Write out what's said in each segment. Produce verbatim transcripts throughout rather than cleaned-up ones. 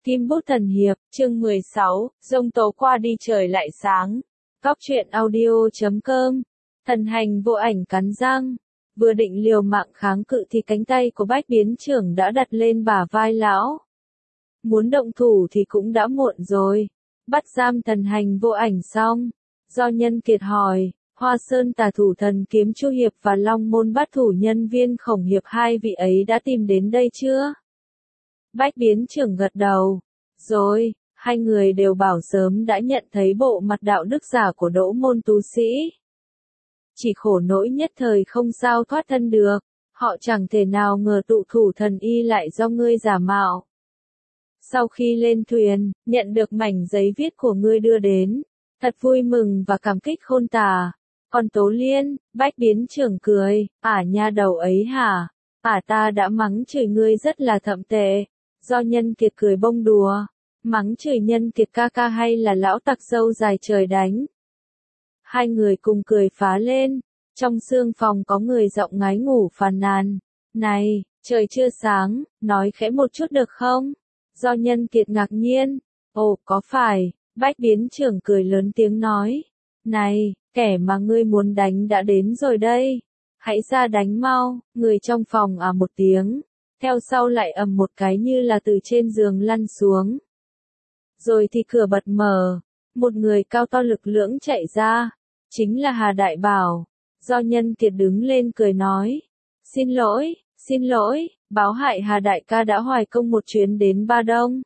Kim bút thần hiệp, chương mười sáu, giông tố qua đi trời lại sáng. Góc truyện audio chấm com. Thần hành vô ảnh cắn răng. Vừa định liều mạng kháng cự thì cánh tay của Bách Biến Trưởng đã đặt lên bả vai lão. Muốn động thủ thì cũng đã muộn rồi. Bắt giam thần hành vô ảnh xong. Do Nhân Kiệt hỏi, Hoa Sơn Tà Thủ Thần Kiếm Chu Hiệp và Long Môn Bát Thủ Nhân Viên Khổng Hiệp hai vị ấy đã tìm đến đây chưa? Bách Biến Trưởng gật đầu. Rồi, hai người đều bảo sớm đã nhận thấy bộ mặt đạo đức giả của Đỗ môn tu sĩ. Chỉ khổ nỗi nhất thời không sao thoát thân được, họ chẳng thể nào ngờ tụ thủ thần y lại do ngươi giả mạo. Sau khi lên thuyền, nhận được mảnh giấy viết của ngươi đưa đến, thật vui mừng và cảm kích khôn tả. Còn Tố Liên, Bách Biến Trưởng cười, ả nha đầu ấy hả? Ả ta đã mắng chửi ngươi rất là thậm tệ. Do Nhân Kiệt cười bông đùa, mắng chửi Nhân Kiệt ca ca hay là lão tặc râu dài trời đánh. Hai người cùng cười phá lên, trong sương phòng có người giọng ngái ngủ phàn nàn. Này, trời chưa sáng, nói khẽ một chút được không? Do Nhân Kiệt ngạc nhiên, ồ có phải, Bách Biến Trưởng cười lớn tiếng nói. Này, kẻ mà ngươi muốn đánh đã đến rồi đây, hãy ra đánh mau, người trong phòng à một tiếng. Theo sau lại ầm một cái như là từ trên giường lăn xuống. Rồi thì cửa bật mở, một người cao to lực lưỡng chạy ra, chính là Hà Đại Bảo. Do Nhân Kiệt đứng lên cười nói, xin lỗi, xin lỗi, báo hại Hà Đại ca đã hoài công một chuyến đến Ba Đông.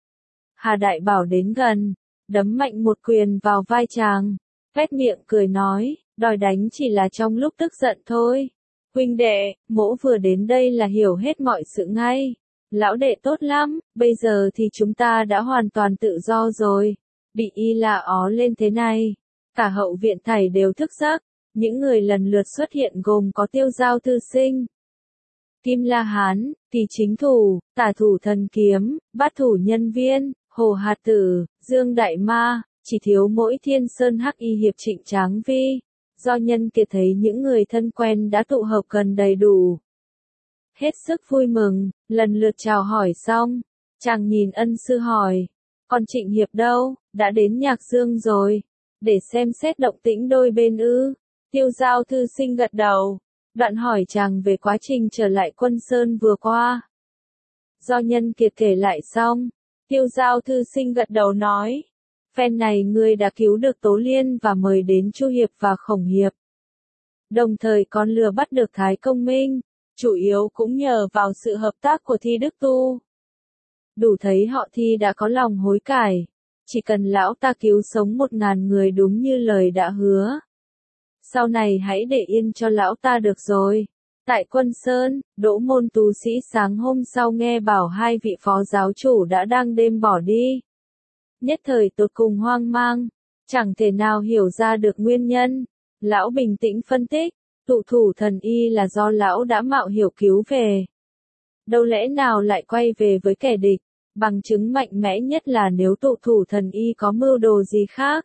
Hà Đại Bảo đến gần, đấm mạnh một quyền vào vai chàng, phét miệng cười nói, đòi đánh chỉ là trong lúc tức giận thôi. Huynh đệ, mỗ vừa đến đây là hiểu hết mọi sự ngay. Lão đệ tốt lắm, bây giờ thì chúng ta đã hoàn toàn tự do rồi. Bị y la ó lên thế này. Cả hậu viện thảy đều thức giấc. Những người lần lượt xuất hiện gồm có Tiêu Giao Thư Sinh, Kim La Hán, Kỳ Chính Thủ, Tả Thủ Thần Kiếm, Bát Thủ Nhân Viên, Hồ Hạt Tử, Dương Đại Ma, chỉ thiếu mỗi Thiên Sơn Hắc Y Hiệp Trịnh Tráng Vi. Do Nhân Kiệt thấy những người thân quen đã tụ hợp gần đầy đủ. Hết sức vui mừng, lần lượt chào hỏi xong, chàng nhìn ân sư hỏi, còn Trịnh Hiệp đâu, đã đến Nhạc Dương rồi, để xem xét động tĩnh đôi bên ư. Tiêu Giao Thư Sinh gật đầu, đoạn hỏi chàng về quá trình trở lại Quân Sơn vừa qua. Do Nhân Kiệt kể lại xong, Tiêu Giao Thư Sinh gật đầu nói, phen này ngươi đã cứu được Tố Liên và mời đến Chu Hiệp và Khổng Hiệp. Đồng thời còn lừa bắt được Thái Công Minh, chủ yếu cũng nhờ vào sự hợp tác của Thi Đức Tu. Đủ thấy họ Thi đã có lòng hối cải, chỉ cần lão ta cứu sống một ngàn người đúng như lời đã hứa. Sau này hãy để yên cho lão ta được rồi. Tại Quân Sơn, Đỗ môn tú sĩ sáng hôm sau nghe bảo hai vị phó giáo chủ đã đang đêm bỏ đi. Nhất thời tột cùng hoang mang, chẳng thể nào hiểu ra được nguyên nhân. Lão bình tĩnh phân tích, tụ thủ thần y là do lão đã mạo hiểm cứu về. Đâu lẽ nào lại quay về với kẻ địch, bằng chứng mạnh mẽ nhất là nếu tụ thủ thần y có mưu đồ gì khác.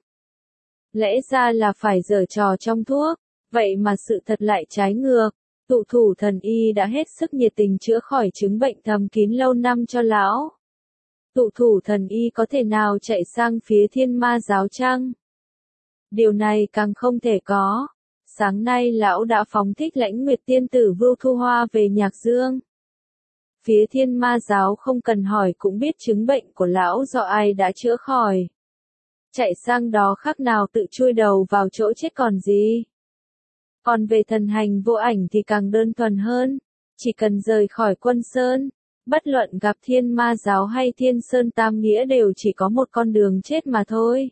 Lẽ ra là phải giở trò trong thuốc, vậy mà sự thật lại trái ngược. Tụ thủ thần y đã hết sức nhiệt tình chữa khỏi chứng bệnh thầm kín lâu năm cho lão. Tụ thủ thần y có thể nào chạy sang phía Thiên Ma giáo chăng? Điều này càng không thể có. Sáng nay lão đã phóng thích Lãnh Nguyệt tiên tử Vưu Thu Hoa về Nhạc Dương. Phía Thiên Ma giáo không cần hỏi cũng biết chứng bệnh của lão do ai đã chữa khỏi. Chạy sang đó khác nào tự chui đầu vào chỗ chết còn gì. Còn về thần hành vô ảnh thì càng đơn thuần hơn. Chỉ cần rời khỏi Quân Sơn, bất luận gặp Thiên Ma giáo hay Thiên Sơn Tam Nghĩa đều chỉ có một con đường chết mà thôi.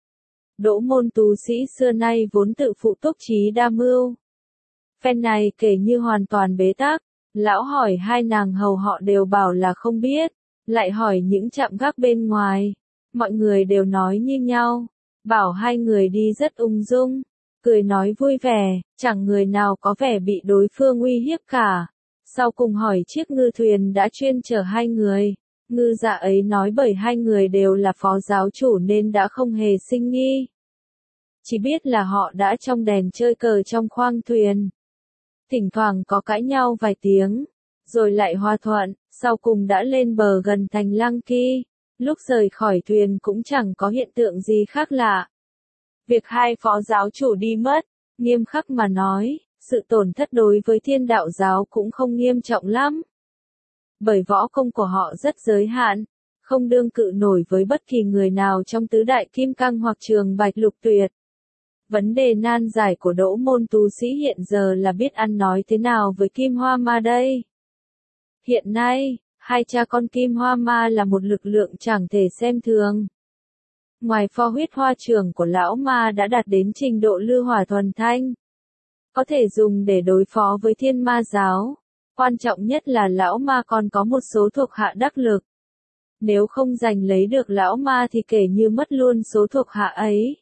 Đỗ môn tú sĩ xưa nay vốn tự phụ túc trí đa mưu. Phen này kể như hoàn toàn bế tắc, lão hỏi hai nàng hầu họ đều bảo là không biết, lại hỏi những trạm gác bên ngoài, mọi người đều nói như nhau, bảo hai người đi rất ung dung, cười nói vui vẻ, chẳng người nào có vẻ bị đối phương uy hiếp cả. Sau cùng hỏi chiếc ngư thuyền đã chuyên chở hai người, ngư dạ ấy nói bởi hai người đều là phó giáo chủ nên đã không hề sinh nghi. Chỉ biết là họ đã trong đèn chơi cờ trong khoang thuyền. Thỉnh thoảng có cãi nhau vài tiếng, rồi lại hòa thuận, sau cùng đã lên bờ gần thành Lăng Kỳ. Lúc rời khỏi thuyền cũng chẳng có hiện tượng gì khác lạ. Việc hai phó giáo chủ đi mất, nghiêm khắc mà nói, sự tổn thất đối với Thiên Đạo giáo cũng không nghiêm trọng lắm. Bởi võ công của họ rất giới hạn, không đương cự nổi với bất kỳ người nào trong tứ đại kim cang hoặc trường bạch lục tuyệt. Vấn đề nan giải của Đỗ môn tu sĩ hiện giờ là biết ăn nói thế nào với Kim Hoa Ma đây. Hiện nay, hai cha con Kim Hoa Ma là một lực lượng chẳng thể xem thường. Ngoài pho huyết hoa trường của lão ma đã đạt đến trình độ lư hỏa thuần thanh, có thể dùng để đối phó với Thiên Ma giáo. Quan trọng nhất là lão ma còn có một số thuộc hạ đắc lực. Nếu không giành lấy được lão ma thì kể như mất luôn số thuộc hạ ấy.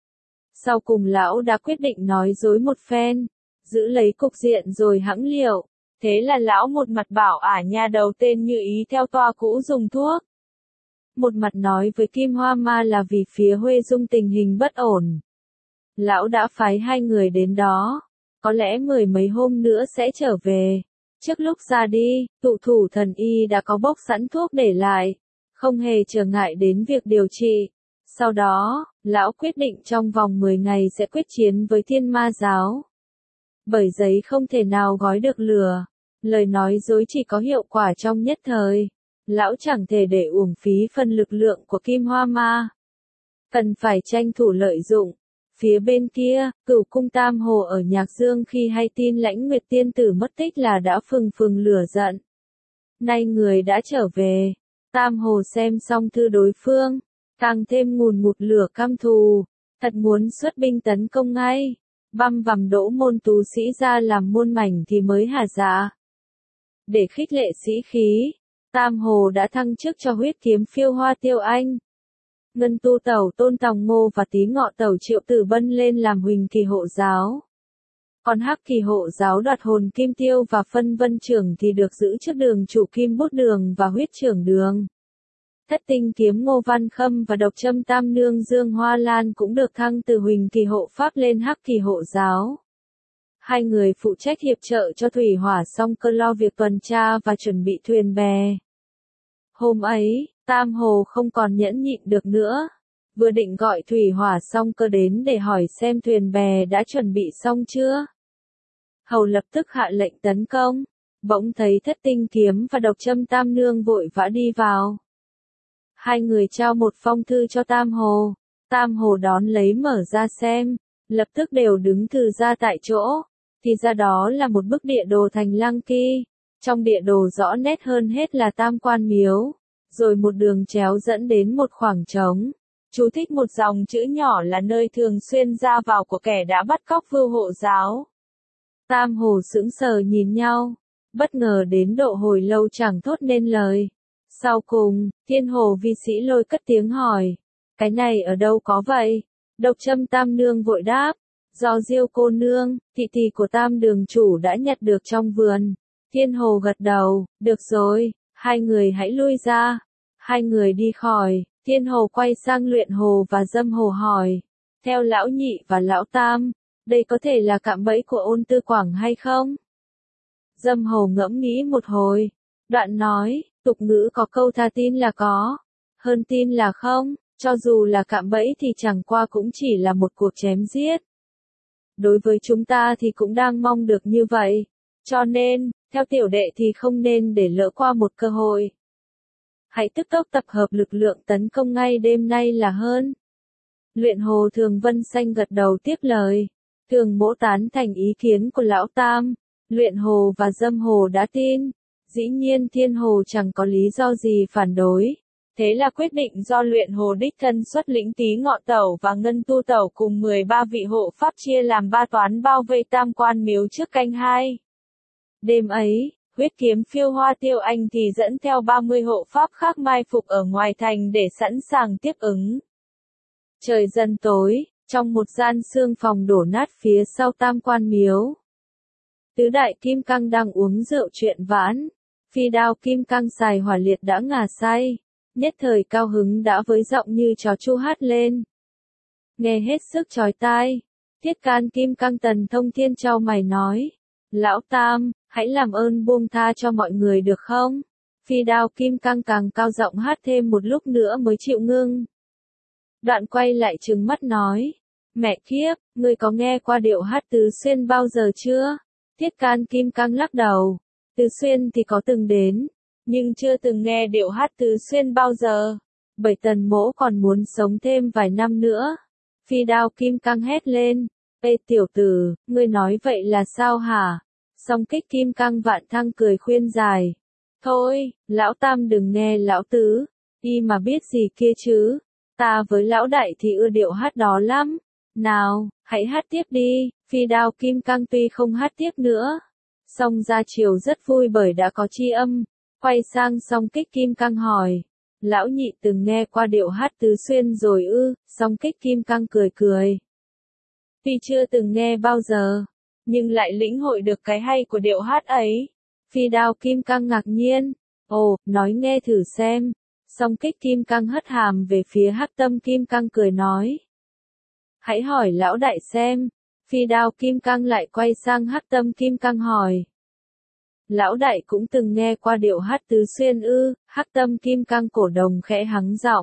Sau cùng lão đã quyết định nói dối một phen, giữ lấy cục diện rồi hẵng liệu. Thế là lão một mặt bảo ả nhà đầu tên Như Ý theo toa cũ dùng thuốc. Một mặt nói với Kim Hoa Ma là vì phía Huê Dung tình hình bất ổn. Lão đã phái hai người đến đó, có lẽ mười mấy hôm nữa sẽ trở về. Trước lúc ra đi, tụ thủ thần y đã có bốc sẵn thuốc để lại, không hề trở ngại đến việc điều trị. Sau đó, lão quyết định trong vòng mười ngày sẽ quyết chiến với Thiên Ma giáo. Bởi giấy không thể nào gói được lửa, lời nói dối chỉ có hiệu quả trong nhất thời. Lão chẳng thể để uổng phí phần lực lượng của Kim Hoa Ma. Cần phải tranh thủ lợi dụng. Phía bên kia, Cửu cung Tam Hồ ở Nhạc Dương khi hay tin Lãnh Nguyệt tiên tử mất tích là đã phừng phừng lửa giận. Nay người đã trở về, Tam Hồ xem xong thư đối phương, càng thêm ngùn ngụt lửa căm thù, thật muốn xuất binh tấn công ngay, băm vằm Đỗ môn tú sĩ ra làm muôn mảnh thì mới hả dạ. Để khích lệ sĩ khí, Tam Hồ đã thăng chức cho huyết kiếm phiêu Hoa Tiêu Anh. Ngân Tu Tẩu Tôn Tòng Ngô và Tý Ngọ Tẩu Triệu Tử Bân lên làm Huỳnh Kỳ hộ giáo. Còn Hắc Kỳ hộ giáo đoạt hồn Kim Tiêu và Phân Vân trưởng thì được giữ chức đường chủ Kim Bút Đường và huyết trưởng đường. Thất tinh kiếm Ngô Văn Khâm và độc châm Tam Nương Dương Hoa Lan cũng được thăng từ Huỳnh Kỳ hộ pháp lên Hắc Kỳ hộ giáo. Hai người phụ trách hiệp trợ cho Thủy Hỏa Song Cơ lo việc tuần tra và chuẩn bị thuyền bè. Hôm ấy, Tam Hồ không còn nhẫn nhịn được nữa, vừa định gọi Thủy Hỏa Song Cơ đến để hỏi xem thuyền bè đã chuẩn bị xong chưa. Hầu lập tức hạ lệnh tấn công, bỗng thấy Thất tinh kiếm và độc châm Tam Nương vội vã đi vào. Hai người trao một phong thư cho Tam Hồ, Tam Hồ đón lấy mở ra xem, lập tức đều đứng thừ ra tại chỗ, thì ra đó là một bức địa đồ thành Lăng Kỳ, trong địa đồ rõ nét hơn hết là Tam Quan Miếu, rồi một đường chéo dẫn đến một khoảng trống. Chú thích một dòng chữ nhỏ là nơi thường xuyên ra vào của kẻ đã bắt cóc Vưu hộ giáo. Tam Hồ sững sờ nhìn nhau, bất ngờ đến độ hồi lâu chẳng thốt nên lời. Sau cùng, Thiên Hồ vi sĩ lôi cất tiếng hỏi, cái này ở đâu có vậy? Độc châm Tam Nương vội đáp, do Diêu cô nương, thị thị của Tam đường chủ đã nhặt được trong vườn. Thiên Hồ gật đầu, được rồi, hai người hãy lui ra. Hai người đi khỏi, Thiên Hồ quay sang Luyện Hồ và Dâm Hồ hỏi, theo lão nhị và lão Tam, đây có thể là cạm bẫy của Ôn Tư Quảng hay không? Dâm Hồ ngẫm nghĩ một hồi, đoạn nói, tục ngữ có câu tha tin là có, hơn tin là không, cho dù là cạm bẫy thì chẳng qua cũng chỉ là một cuộc chém giết. Đối với chúng ta thì cũng đang mong được như vậy, cho nên, theo tiểu đệ thì không nên để lỡ qua một cơ hội. Hãy tức tốc tập hợp lực lượng tấn công ngay đêm nay là hơn. Luyện Hồ Thường Vân Xanh gật đầu tiếp lời, Thường Mỗ tán thành ý kiến của lão Tam. Luyện Hồ và Dâm Hồ đã tin, dĩ nhiên Thiên Hồ chẳng có lý do gì phản đối. Thế là quyết định do Luyện Hồ đích thân xuất lĩnh Tý Ngọ Tẩu và Ngân Tu Tẩu cùng mười ba vị hộ pháp chia làm ba toán bao vây Tam Quan Miếu trước canh hai. Đêm ấy, huyết kiếm phiêu Hoa Tiêu Anh thì dẫn theo ba mươi hộ pháp khác mai phục ở ngoài thành để sẵn sàng tiếp ứng. Trời dần tối, trong một gian xương phòng đổ nát phía sau Tam Quan Miếu. Tứ đại kim cang đang uống rượu chuyện vãn, phi đao kim cang xài hỏa liệt đã ngà say, nhất thời cao hứng đã với giọng như chó chu hát lên. Nghe hết sức chói tai, Thiết Can kim cang Tần Thông Thiên chau mày nói, lão Tam, hãy làm ơn buông tha cho mọi người được không? Phi đao kim cang càng cao giọng hát thêm một lúc nữa mới chịu ngưng. Đoạn quay lại trừng mắt nói, mẹ kiếp, ngươi có nghe qua điệu hát Tứ Xuyên bao giờ chưa? Thiết can kim cang lắc đầu, Tứ Xuyên thì có từng đến, nhưng chưa từng nghe điệu hát Tứ Xuyên bao giờ. Bảy Tần Mỗ còn muốn sống thêm vài năm nữa. Phi đao kim cang hét lên, ê tiểu tử, ngươi nói vậy là sao hả? Song kích kim cang vạn thăng cười khuyên giải. Thôi, lão tam đừng nghe lão tứ, y mà biết gì kia chứ. Ta với lão đại thì ưa điệu hát đó lắm. Nào, hãy hát tiếp đi. Phi đao kim cang tuy không hát tiếp nữa, song Gia Triều rất vui bởi đã có tri âm. Quay sang song kích kim cang hỏi, lão nhị từng nghe qua điệu hát Tứ Xuyên rồi ư? Song kích kim cang cười cười. Tuy chưa từng nghe bao giờ, nhưng lại lĩnh hội được cái hay của điệu hát ấy. Phi đao kim cang ngạc nhiên, ồ, nói nghe thử xem. Song kích kim cang hất hàm về phía Hắc Tâm kim cang cười nói, hãy hỏi lão đại xem. Phi đao kim cang lại quay sang Hắc Tâm kim cang hỏi, lão đại cũng từng nghe qua điệu hát Tứ Xuyên ư? Hắc Tâm kim cang cổ đồng khẽ hắng giọng,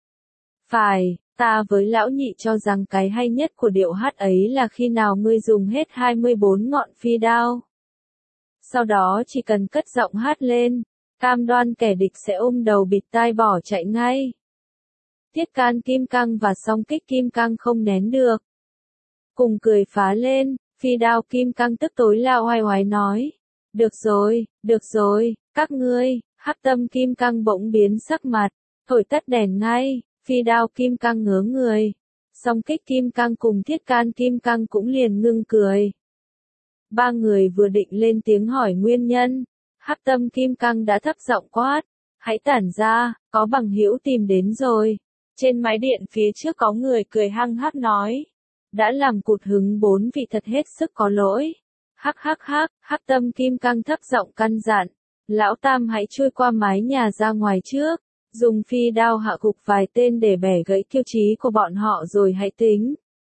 phải, ta với lão nhị cho rằng cái hay nhất của điệu hát ấy là khi nào ngươi dùng hết hai mươi bốn ngọn phi đao. Sau đó chỉ cần cất giọng hát lên, cam đoan kẻ địch sẽ ôm đầu bịt tai bỏ chạy ngay. Thiết can kim cang và song kích kim cang không nén được, cùng cười phá lên. Phi đao kim cang tức tối lao oai oái nói, được rồi, được rồi, các ngươi. Hắc Tâm kim cang bỗng biến sắc mặt, thổi tắt đèn ngay. Phi đao kim cang ngớ người, song kích kim cang cùng thiết can kim cang cũng liền ngưng cười. Ba người vừa định lên tiếng hỏi nguyên nhân, Hắc Tâm kim cang đã thấp giọng quát, hãy tản ra, có bằng hữu tìm đến rồi. Trên mái điện phía trước có người cười hăng hắc nói, đã làm cụt hứng bốn vị thật hết sức có lỗi. Hắc hắc hắc, Hắc Tâm kim cang thấp giọng căn dặn, lão tam hãy chui qua mái nhà ra ngoài trước, dùng phi đao hạ gục vài tên để bẻ gãy kiêu chí của bọn họ rồi hãy tính.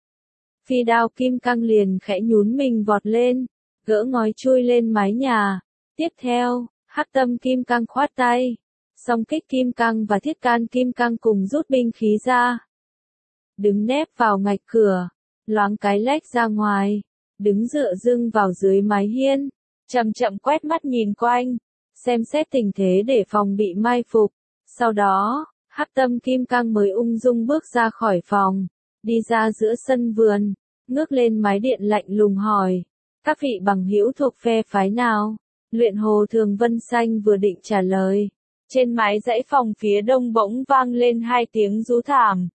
Phi đao kim cang liền khẽ nhún mình vọt lên, gỡ ngói chui lên mái nhà. Tiếp theo, Hắc Tâm kim cang khoát tay, song kích kim cang và thiết can kim cang cùng rút binh khí ra, đứng nép vào ngạch cửa, loáng cái lách ra ngoài, đứng dựa dưng vào dưới mái hiên, chậm chậm quét mắt nhìn quanh, xem xét tình thế để phòng bị mai phục. Sau đó, Hắc Tâm kim cang mới ung dung bước ra khỏi phòng, đi ra giữa sân vườn, ngước lên mái điện lạnh lùng hỏi, các vị bằng hữu thuộc phe phái nào? Luyện Hồ Thường Vân Xanh vừa định trả lời, trên mái dãy phòng phía đông bỗng vang lên hai tiếng rú thảm.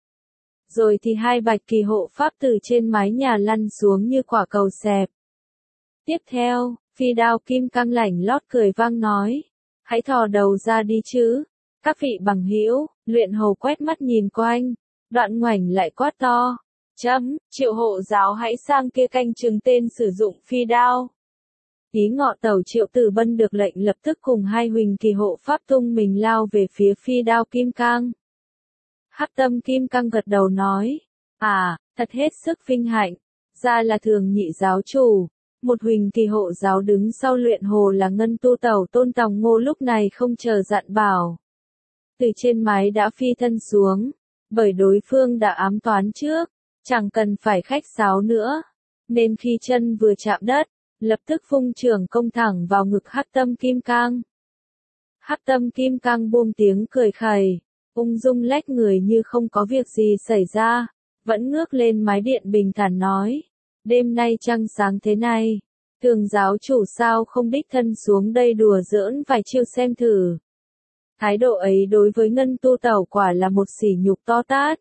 Rồi thì hai bạch kỳ hộ pháp từ trên mái nhà lăn xuống như quả cầu xẹp. Tiếp theo, phi đao kim cang lảnh lót cười vang nói, hãy thò đầu ra đi chứ. Các vị bằng hữu. Luyện Hồ quét mắt nhìn quanh, đoạn ngoảnh lại quát to, chấm, Triệu hộ giáo hãy sang kia canh chừng tên sử dụng phi đao. Tí ngọ tàu Triệu Tử Bân được lệnh lập tức cùng hai huỳnh kỳ hộ pháp tung mình lao về phía phi đao kim cang. Hắc Tâm kim cang gật đầu nói, à, thật hết sức vinh hạnh, ra là Thường nhị giáo chủ. Một huỳnh kỳ hộ giáo đứng sau Luyện Hồ là Ngân Tu Tẩu Tôn Tòng Ngô lúc này không chờ dặn bảo, từ trên mái đã phi thân xuống, bởi đối phương đã ám toán trước, chẳng cần phải khách sáo nữa, nên khi chân vừa chạm đất, lập tức vung trường công thẳng vào ngực Hắc Tâm kim cang. Hắc Tâm kim cang buông tiếng cười khẩy, ung dung lách người như không có việc gì xảy ra, vẫn ngước lên mái điện bình thản nói, đêm nay trăng sáng thế này, Thường giáo chủ sao không đích thân xuống đây đùa giỡn vài chiêu xem thử. Thái độ ấy đối với Ngân Tu Tẩu quả là một sỉ nhục to tát.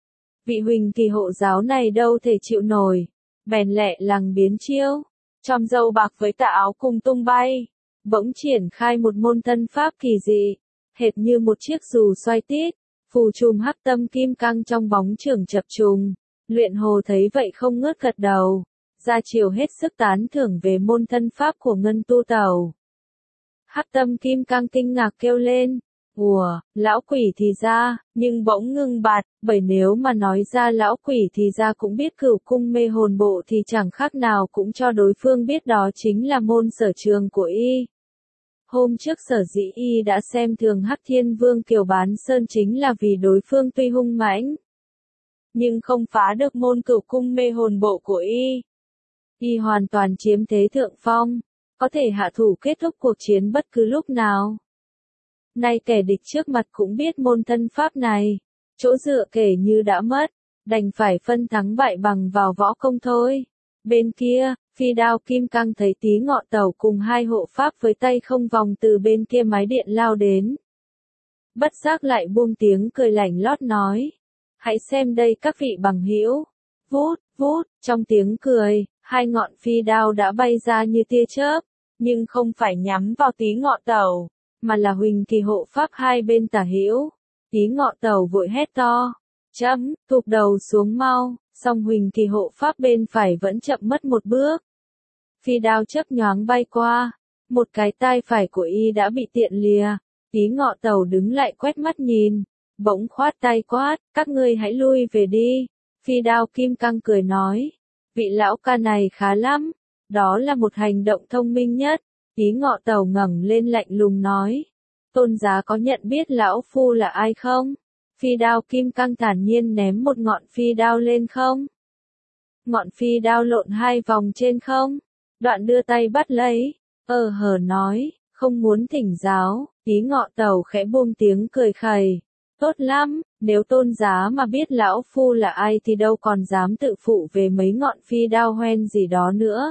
Vị huỳnh kỳ hộ giáo này đâu thể chịu nổi, bèn lẹ lằng biến chiêu, chòm râu bạc với tà áo cùng tung bay, bỗng triển khai một môn thân pháp kỳ dị, hệt như một chiếc dù xoay tít, phù trùm Hắc Tâm kim cang trong bóng chưởng chập trùng. Luyện Hồ thấy vậy không ngớt gật đầu, Gia Triều hết sức tán thưởng về môn thân pháp của Ngân Tu Tẩu. Hắc Tâm kim cang kinh ngạc kêu lên, ủa, lão quỷ thì ra, nhưng bỗng ngưng bạt, bởi nếu mà nói ra lão quỷ thì ra cũng biết Cửu Cung mê hồn bộ thì chẳng khác nào cũng cho đối phương biết đó chính là môn sở trường của y. Hôm trước sở dĩ y đã xem thường Hắc Thiên Vương Kiều Bán Sơn chính là vì đối phương tuy hung mãnh, nhưng không phá được môn cửu cung mê hồn bộ của y. Y hoàn toàn chiếm thế thượng phong, có thể hạ thủ kết thúc cuộc chiến bất cứ lúc nào. Nay kẻ địch trước mặt cũng biết môn thân pháp này, chỗ dựa kể như đã mất, đành phải phân thắng bại bằng vào võ công thôi. Bên kia, phi đao kim cang thấy Tí Ngọ Tẩu cùng hai hộ pháp với tay không vòng từ bên kia mái điện lao đến. Bất giác lại buông tiếng cười lạnh lót nói, hãy xem đây các vị bằng hữu. Vút, vút, trong tiếng cười, hai ngọn phi đao đã bay ra như tia chớp, nhưng không phải nhắm vào Tí Ngọ Tẩu, mà là Huỳnh Kỳ hộ pháp hai bên tả hữu. Tí Ngọ Tẩu vội hét to, chấm, thụp đầu xuống mau, song Huỳnh Kỳ hộ pháp bên phải vẫn chậm mất một bước. Phi đao chớp nhoáng bay qua, một cái tai phải của y đã bị tiện lìa. Tí Ngọ Tẩu đứng lại quét mắt nhìn, bỗng khoát tay quát, các ngươi hãy lui về đi. Phi đao kim cang cười nói, vị lão ca này khá lắm, đó là một hành động thông minh nhất. Tí Ngọ Tẩu ngẩng lên lạnh lùng nói, tôn giá có nhận biết lão phu là ai không? Phi đao kim cang thản nhiên ném một ngọn phi đao lên không. Ngọn phi đao lộn hai vòng trên không, đoạn đưa tay bắt lấy, ờ hờ nói, không muốn thỉnh giáo. Tí Ngọ Tẩu khẽ buông tiếng cười khẩy, tốt lắm, nếu tôn giá mà biết lão phu là ai thì đâu còn dám tự phụ về mấy ngọn phi đao hoen gì đó nữa.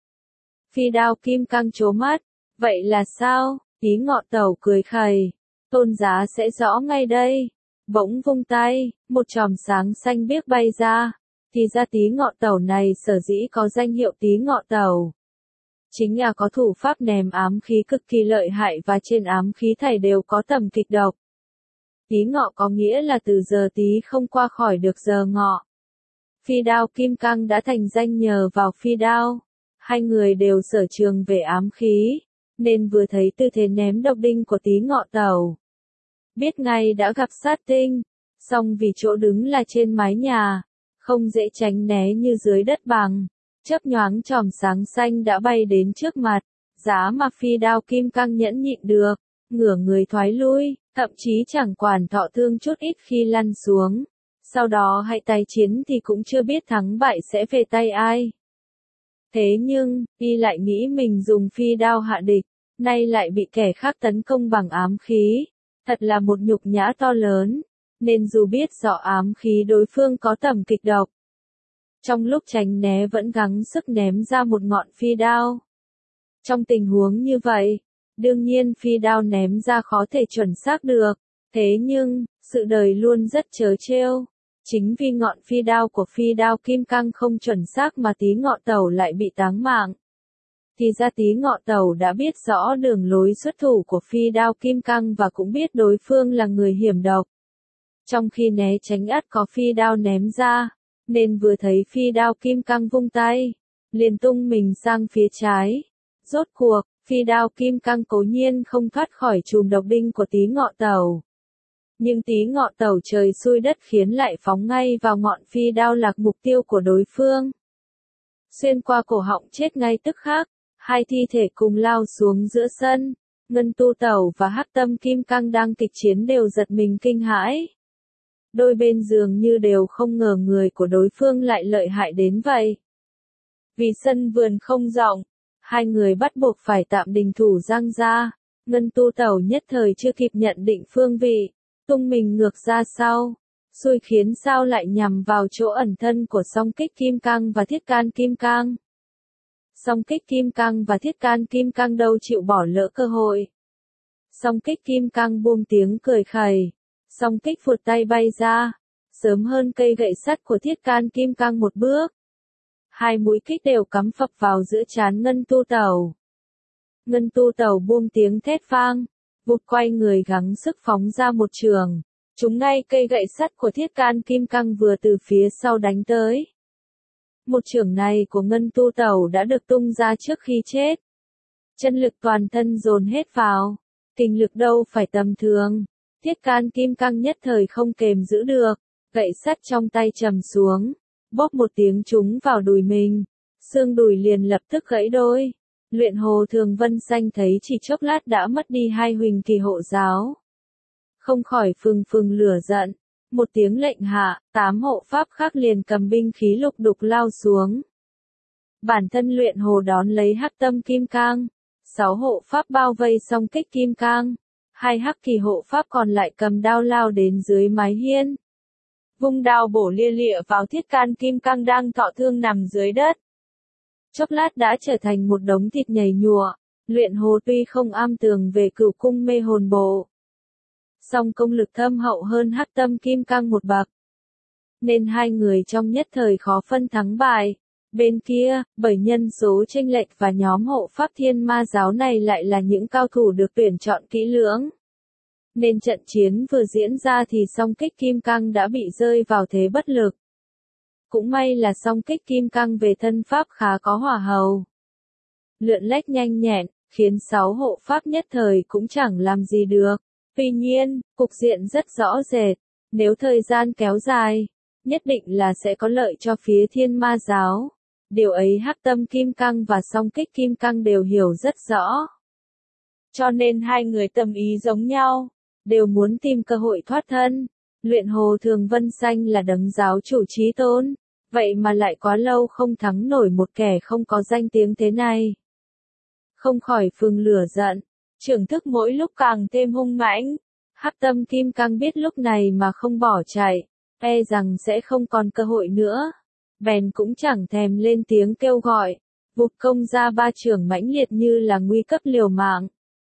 Phi đao kim cang trố mắt, vậy là sao? Tí Ngọ Tẩu cười khẩy, tôn giá sẽ rõ ngay đây. Bỗng vung tay, một chòm sáng xanh biếc bay ra, thì ra Tí Ngọ Tẩu này sở dĩ có danh hiệu Tí Ngọ Tẩu, chính là có thủ pháp ném ám khí cực kỳ lợi hại và trên ám khí thảy đều có tầm kịch độc. Tí ngọ có nghĩa là từ giờ tí không qua khỏi được giờ ngọ. Phi đao kim cang đã thành danh nhờ vào phi đao. Hai người đều sở trường về ám khí, nên vừa thấy tư thế ném độc đinh của Tí Ngọ Tẩu, biết ngay đã gặp sát tinh, song vì chỗ đứng là trên mái nhà, không dễ tránh né như dưới đất bằng. Chớp nhoáng chòm sáng xanh đã bay đến trước mặt, giá mà phi đao kim cang nhẫn nhịn được, ngửa người thoái lui, thậm chí chẳng quản thọ thương chút ít khi lăn xuống. Sau đó hãy tái chiến thì cũng chưa biết thắng bại sẽ về tay ai. Thế nhưng, y lại nghĩ mình dùng phi đao hạ địch, nay lại bị kẻ khác tấn công bằng ám khí. Thật là một nhục nhã to lớn, nên dù biết rõ ám khí đối phương có tầm kịch độc, trong lúc tránh né vẫn gắng sức ném ra một ngọn phi đao. Trong tình huống như vậy, đương nhiên phi đao ném ra khó thể chuẩn xác được, thế nhưng, sự đời luôn rất trớ trêu. Chính vì ngọn phi đao của phi đao kim cang không chuẩn xác mà Tí Ngọ Tẩu lại bị táng mạng. Thì ra Tí Ngọ Tẩu đã biết rõ đường lối xuất thủ của phi đao kim cang và cũng biết đối phương là người hiểm độc. Trong khi né tránh ắt có phi đao ném ra, nên vừa thấy phi đao kim cang vung tay, liền tung mình sang phía trái. Rốt cuộc, phi đao kim cang cố nhiên không thoát khỏi chùm độc đinh của Tí Ngọ Tẩu. Nhưng Tí Ngọ Tẩu trời xui đất khiến lại phóng ngay vào ngọn phi đao lạc mục tiêu của đối phương. Xuyên qua cổ họng chết ngay tức khắc, hai thi thể cùng lao xuống giữa sân. Ngân Tu Tẩu và Hắc Tâm Kim Cang đang kịch chiến đều giật mình kinh hãi. Đôi bên dường như đều không ngờ người của đối phương lại lợi hại đến vậy. Vì sân vườn không rộng, hai người bắt buộc phải tạm đình thủ giang ra. Ngân Tu Tẩu nhất thời chưa kịp nhận định phương vị, tung mình ngược ra sau, xui khiến sao lại nhằm vào chỗ ẩn thân của song kích kim cang và thiết can kim cang. Song kích kim cang và thiết can kim cang đâu chịu bỏ lỡ cơ hội. Song kích kim cang buông tiếng cười khẩy, song kích phụt tay bay ra, sớm hơn cây gậy sắt của thiết can kim cang một bước. Hai mũi kích đều cắm phập vào giữa trán Ngân Tu Tẩu. Ngân Tu Tẩu buông tiếng thét vang, vụt quay người gắng sức phóng ra một trường, trúng ngay cây gậy sắt của thiết can kim cang vừa từ phía sau đánh tới. Một chưởng này của Ngân Tu Tẩu đã được tung ra trước khi chết. Chân lực toàn thân dồn hết vào, kình lực đâu phải tầm thường. Thiết can kim cang nhất thời không kềm giữ được, gậy sắt trong tay trầm xuống, bóp một tiếng trúng vào đùi mình, xương đùi liền lập tức gãy đôi. Luyện Hồ Thường Vân Xanh thấy chỉ chốc lát đã mất đi hai huỳnh kỳ hộ giáo. Không khỏi phừng phừng lửa giận. Một tiếng lệnh hạ, tám hộ pháp khác liền cầm binh khí lục đục lao xuống. Bản thân Luyện Hồ đón lấy hắc tâm kim cang. Sáu hộ pháp bao vây xong kích kim cang. Hai hắc kỳ hộ pháp còn lại cầm đao lao đến dưới mái hiên. Vung đao bổ lia lịa vào thiết can kim cang đang thọ thương nằm dưới đất. Chốc lát đã trở thành một đống thịt nhầy nhụa. Luyện Hồ tuy không am tường về cửu cung mê hồn bộ, song công lực thâm hậu hơn hắc tâm kim cang một bậc, nên hai người trong nhất thời khó phân thắng bại. Bên kia, bởi nhân số chênh lệch và nhóm hộ pháp thiên ma giáo này lại là những cao thủ được tuyển chọn kỹ lưỡng, nên trận chiến vừa diễn ra thì song kích kim cang đã bị rơi vào thế bất lực. Cũng may là song kích kim cang về thân pháp khá có hỏa hầu, lượn lách nhanh nhẹn, khiến sáu hộ pháp nhất thời cũng chẳng làm gì được. Tuy nhiên, cục diện rất rõ rệt, nếu thời gian kéo dài, nhất định là sẽ có lợi cho phía thiên ma giáo. Điều ấy hắc tâm kim cang và song kích kim cang đều hiểu rất rõ. Cho nên hai người tâm ý giống nhau, đều muốn tìm cơ hội thoát thân. Luyện Hồ Thường Vân Xanh là đấng giáo chủ chí tôn, vậy mà lại quá lâu không thắng nổi một kẻ không có danh tiếng thế này. Không khỏi phừng lửa giận, trưởng thức mỗi lúc càng thêm hung mãnh. Hắc tâm kim cang biết lúc này mà không bỏ chạy, e rằng sẽ không còn cơ hội nữa. Bèn cũng chẳng thèm lên tiếng kêu gọi, vụt công ra ba chưởng mãnh liệt như là nguy cấp liều mạng.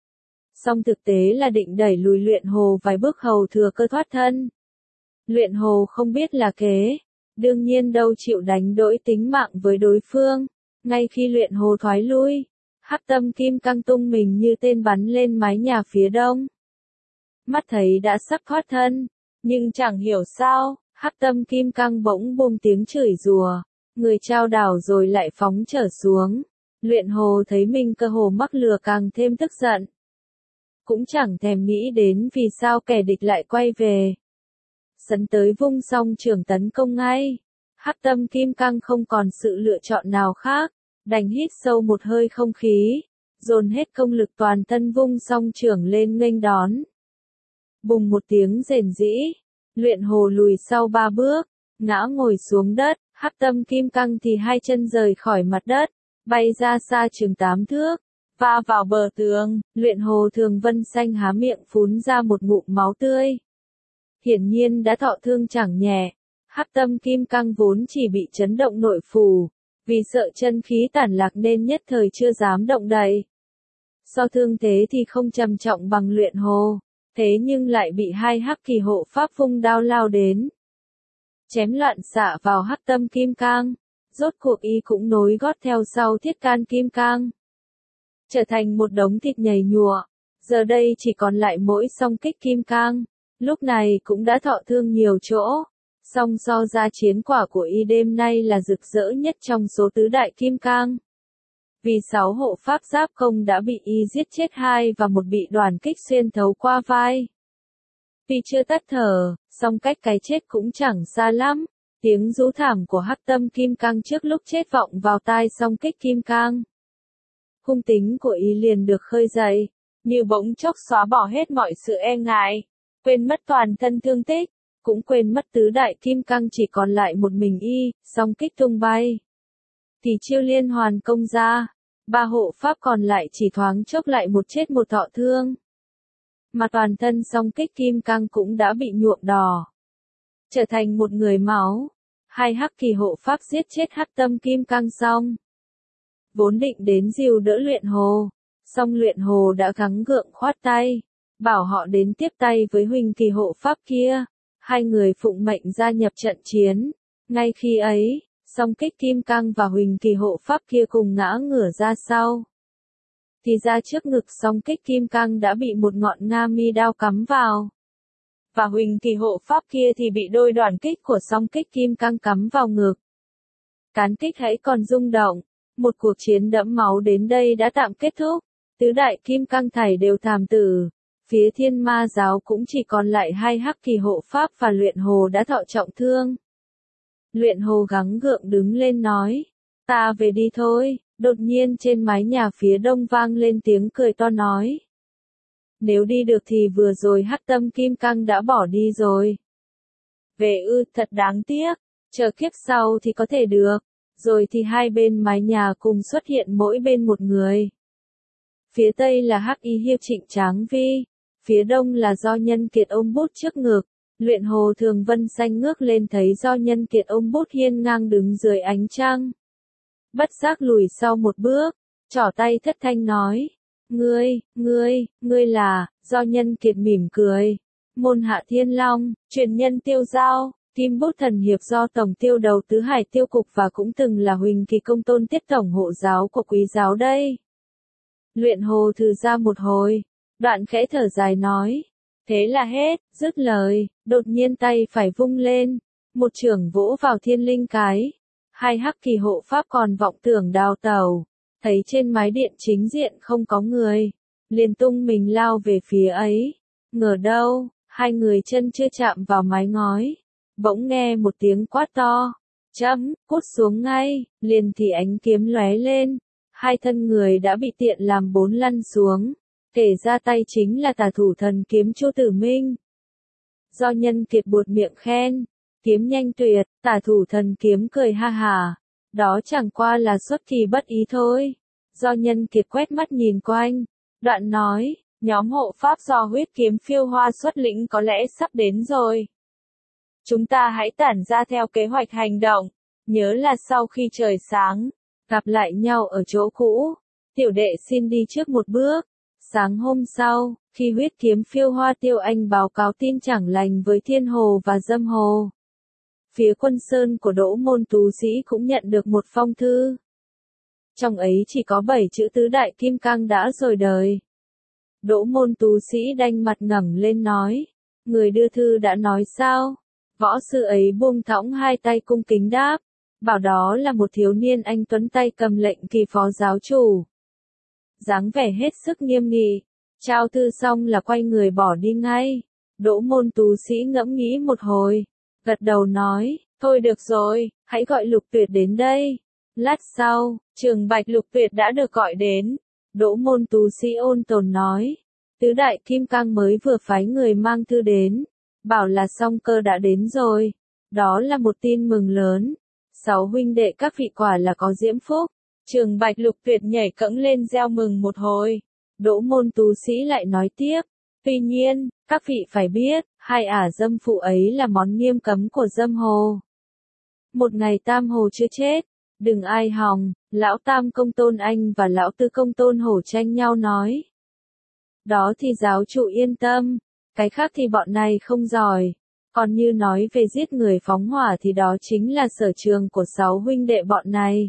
Song thực tế là định đẩy lùi Luyện Hồ vài bước hầu thừa cơ thoát thân. Luyện Hồ không biết là kế, đương nhiên đâu chịu đánh đổi tính mạng với đối phương. Ngay khi Luyện Hồ thoái lui, hắc tâm kim cang tung mình như tên bắn lên mái nhà phía đông. Mắt thấy đã sắp thoát thân, nhưng chẳng hiểu sao, hắc tâm kim cang bỗng buông tiếng chửi rủa, người trao đảo rồi lại phóng trở xuống. Luyện Hồ thấy mình cơ hồ mắc lừa càng thêm tức giận. Cũng chẳng thèm nghĩ đến vì sao kẻ địch lại quay về. Sấn tới vung song trưởng tấn công ngay. Hắc tâm kim cang không còn sự lựa chọn nào khác, đành hít sâu một hơi không khí, dồn hết công lực toàn thân vung song trưởng lên nghênh đón. Bùng một tiếng rền rĩ, Luyện Hồ lùi sau ba bước, ngã ngồi xuống đất. Hắc tâm kim cang thì hai chân rời khỏi mặt đất, bay ra xa chừng tám thước, va vào bờ tường. Luyện Hồ Thường Vân Xanh há miệng phun ra một ngụm máu tươi. Hiển nhiên đã thọ thương chẳng nhẹ. Hắc tâm kim cang vốn chỉ bị chấn động nội phủ, vì sợ chân khí tản lạc nên nhất thời chưa dám động đậy. So thương thế thì không trầm trọng bằng Luyện Hồ, thế nhưng lại bị hai hắc kỳ hộ pháp vung đao lao đến, chém loạn xạ vào hắc tâm kim cang. Rốt cuộc y cũng nối gót theo sau thiết can kim cang, trở thành một đống thịt nhầy nhụa. Giờ đây chỉ còn lại mỗi song kích kim cang, lúc này cũng đã thọ thương nhiều chỗ. Song so ra chiến quả của y đêm nay là rực rỡ nhất trong số tứ đại kim cang. Vì sáu hộ pháp giáp công đã bị y giết chết hai và một bị đoàn kích xuyên thấu qua vai. Tuy chưa tắt thở, song cách cái chết cũng chẳng xa lắm. Tiếng rú thảm của hắc tâm kim cang trước lúc chết vọng vào tai song kích kim cang. Hung tính của y liền được khơi dậy, như bỗng chốc xóa bỏ hết mọi sự e ngại, quên mất toàn thân thương tích, cũng quên mất tứ đại kim cang chỉ còn lại một mình y. Song kích tung bay, thì chiêu liên hoàn công ra, ba hộ pháp còn lại chỉ thoáng chốc lại một chết một thọ thương. Mà toàn thân song kích kim cang cũng đã bị nhuộm đỏ, trở thành một người máu. Hai hắc kỳ hộ pháp giết chết hắc tâm kim cang xong, vốn định đến dìu đỡ Luyện Hồ, song Luyện Hồ đã gắng gượng khoát tay, bảo họ đến tiếp tay với huỳnh kỳ hộ pháp kia. Hai người phụng mệnh gia nhập trận chiến. Ngay khi ấy, song kích kim cang và huỳnh kỳ hộ pháp kia cùng ngã ngửa ra sau. Thì ra trước ngực song kích kim cang đã bị một ngọn nga mi đao cắm vào, và huỳnh kỳ hộ pháp kia thì bị đôi đoàn kích của song kích kim cang cắm vào ngực. Cán kích hãy còn rung động. Một cuộc chiến đẫm máu đến đây đã tạm kết thúc. Tứ đại kim cang thảy đều thảm tử. Phía thiên ma giáo cũng chỉ còn lại hai hắc kỳ hộ pháp và Luyện Hồ đã thọ trọng thương. Luyện Hồ gắng gượng đứng lên nói, ta về đi thôi. Đột nhiên trên mái nhà phía đông vang lên tiếng cười to nói. Nếu đi được thì vừa rồi Hắc Tâm Kim Cang đã bỏ đi rồi. Về ư, thật đáng tiếc, chờ kiếp sau thì có thể được. Rồi thì hai bên mái nhà cùng xuất hiện mỗi bên một người. Phía tây là Hắc Y Hiệp Trịnh Tráng Vi, phía đông là Do Nhân Kiệt ôm bút trước ngực. Luyện Hồ Thường Vân xanh ngước lên thấy Do Nhân Kiệt ôm bút hiên ngang đứng dưới ánh trăng. Bất giác lùi sau một bước, trỏ tay thất thanh nói. Ngươi, ngươi, ngươi là, Do Nhân Kiệt mỉm cười. Môn Hạ Thiên Long, truyền nhân Tiêu Giao, Kim Bút Thần Hiệp do Tổng Tiêu Đầu Tứ Hải Tiêu Cục và cũng từng là Huỳnh Kỳ Công Tôn Tiết Tổng hộ giáo của Quý giáo đây. Luyện Hồ thử ra một hồi, đoạn khẽ thở dài nói. Thế là hết, dứt lời, đột nhiên tay phải vung lên, một chưởng vỗ vào Thiên Linh Cái. Hai hắc kỳ hộ pháp còn vọng tưởng đào tẩu, thấy trên mái điện chính diện không có người, liền tung mình lao về phía ấy. Ngờ đâu, hai người chân chưa chạm vào mái ngói, bỗng nghe một tiếng quát to, chấm, cút xuống ngay, liền thì ánh kiếm lóe lên, hai thân người đã bị tiện làm bốn lăn xuống, kể ra tay chính là tà thủ thần kiếm Chu Tử Minh. Do Nhân Kiệt buột miệng khen, kiếm nhanh tuyệt, tà thủ thần kiếm cười ha hà, đó chẳng qua là xuất kỳ bất ý thôi. Do Nhân Kiệt quét mắt nhìn quanh, đoạn nói, nhóm hộ pháp do huyết kiếm phiêu hoa xuất lĩnh có lẽ sắp đến rồi. Chúng ta hãy tản ra theo kế hoạch hành động, nhớ là sau khi trời sáng, gặp lại nhau ở chỗ cũ. Tiểu đệ xin đi trước một bước. Sáng hôm sau, khi huyết kiếm phiêu hoa Tiêu Anh báo cáo tin chẳng lành với Thiên Hồ và Dâm Hồ, phía Quân Sơn của Đỗ Môn Tú Sĩ cũng nhận được một phong thư. Trong ấy chỉ có bảy chữ tứ đại kim cang đã rồi đời. Đỗ Môn Tú Sĩ đanh mặt ngẩng lên nói, người đưa thư đã nói sao? Võ sư ấy buông thõng hai tay cung kính đáp, bảo đó là một thiếu niên anh tuấn tay cầm lệnh kỳ phó giáo chủ. Dáng vẻ hết sức nghiêm nghị, trao thư xong là quay người bỏ đi ngay. Đỗ Môn Tú Sĩ ngẫm nghĩ một hồi, gật đầu nói, thôi được rồi, hãy gọi Lục Tuyệt đến đây. Lát sau, Trường Bạch Lục Tuyệt đã được gọi đến. Đỗ Môn Tú Sĩ ôn tồn nói, tứ đại kim cang mới vừa phái người mang thư đến, bảo là Song Cơ đã đến rồi. Đó là một tin mừng lớn. Sáu huynh đệ các vị quả là có diễm phúc. Trường Bạch Lục Tuyệt nhảy cẫng lên reo mừng một hồi. Đỗ Môn Tú Sĩ lại nói tiếp, tuy nhiên, các vị phải biết, hai ả dâm phụ ấy là món nghiêm cấm của Dâm Hồ. Một ngày Tam Hồ chưa chết, đừng ai hòng, lão Tam Công Tôn Anh và lão Tư Công Tôn Hổ tranh nhau nói. Đó thì giáo chủ yên tâm, cái khác thì bọn này không giỏi. Còn như nói về giết người phóng hỏa thì đó chính là sở trường của sáu huynh đệ bọn này.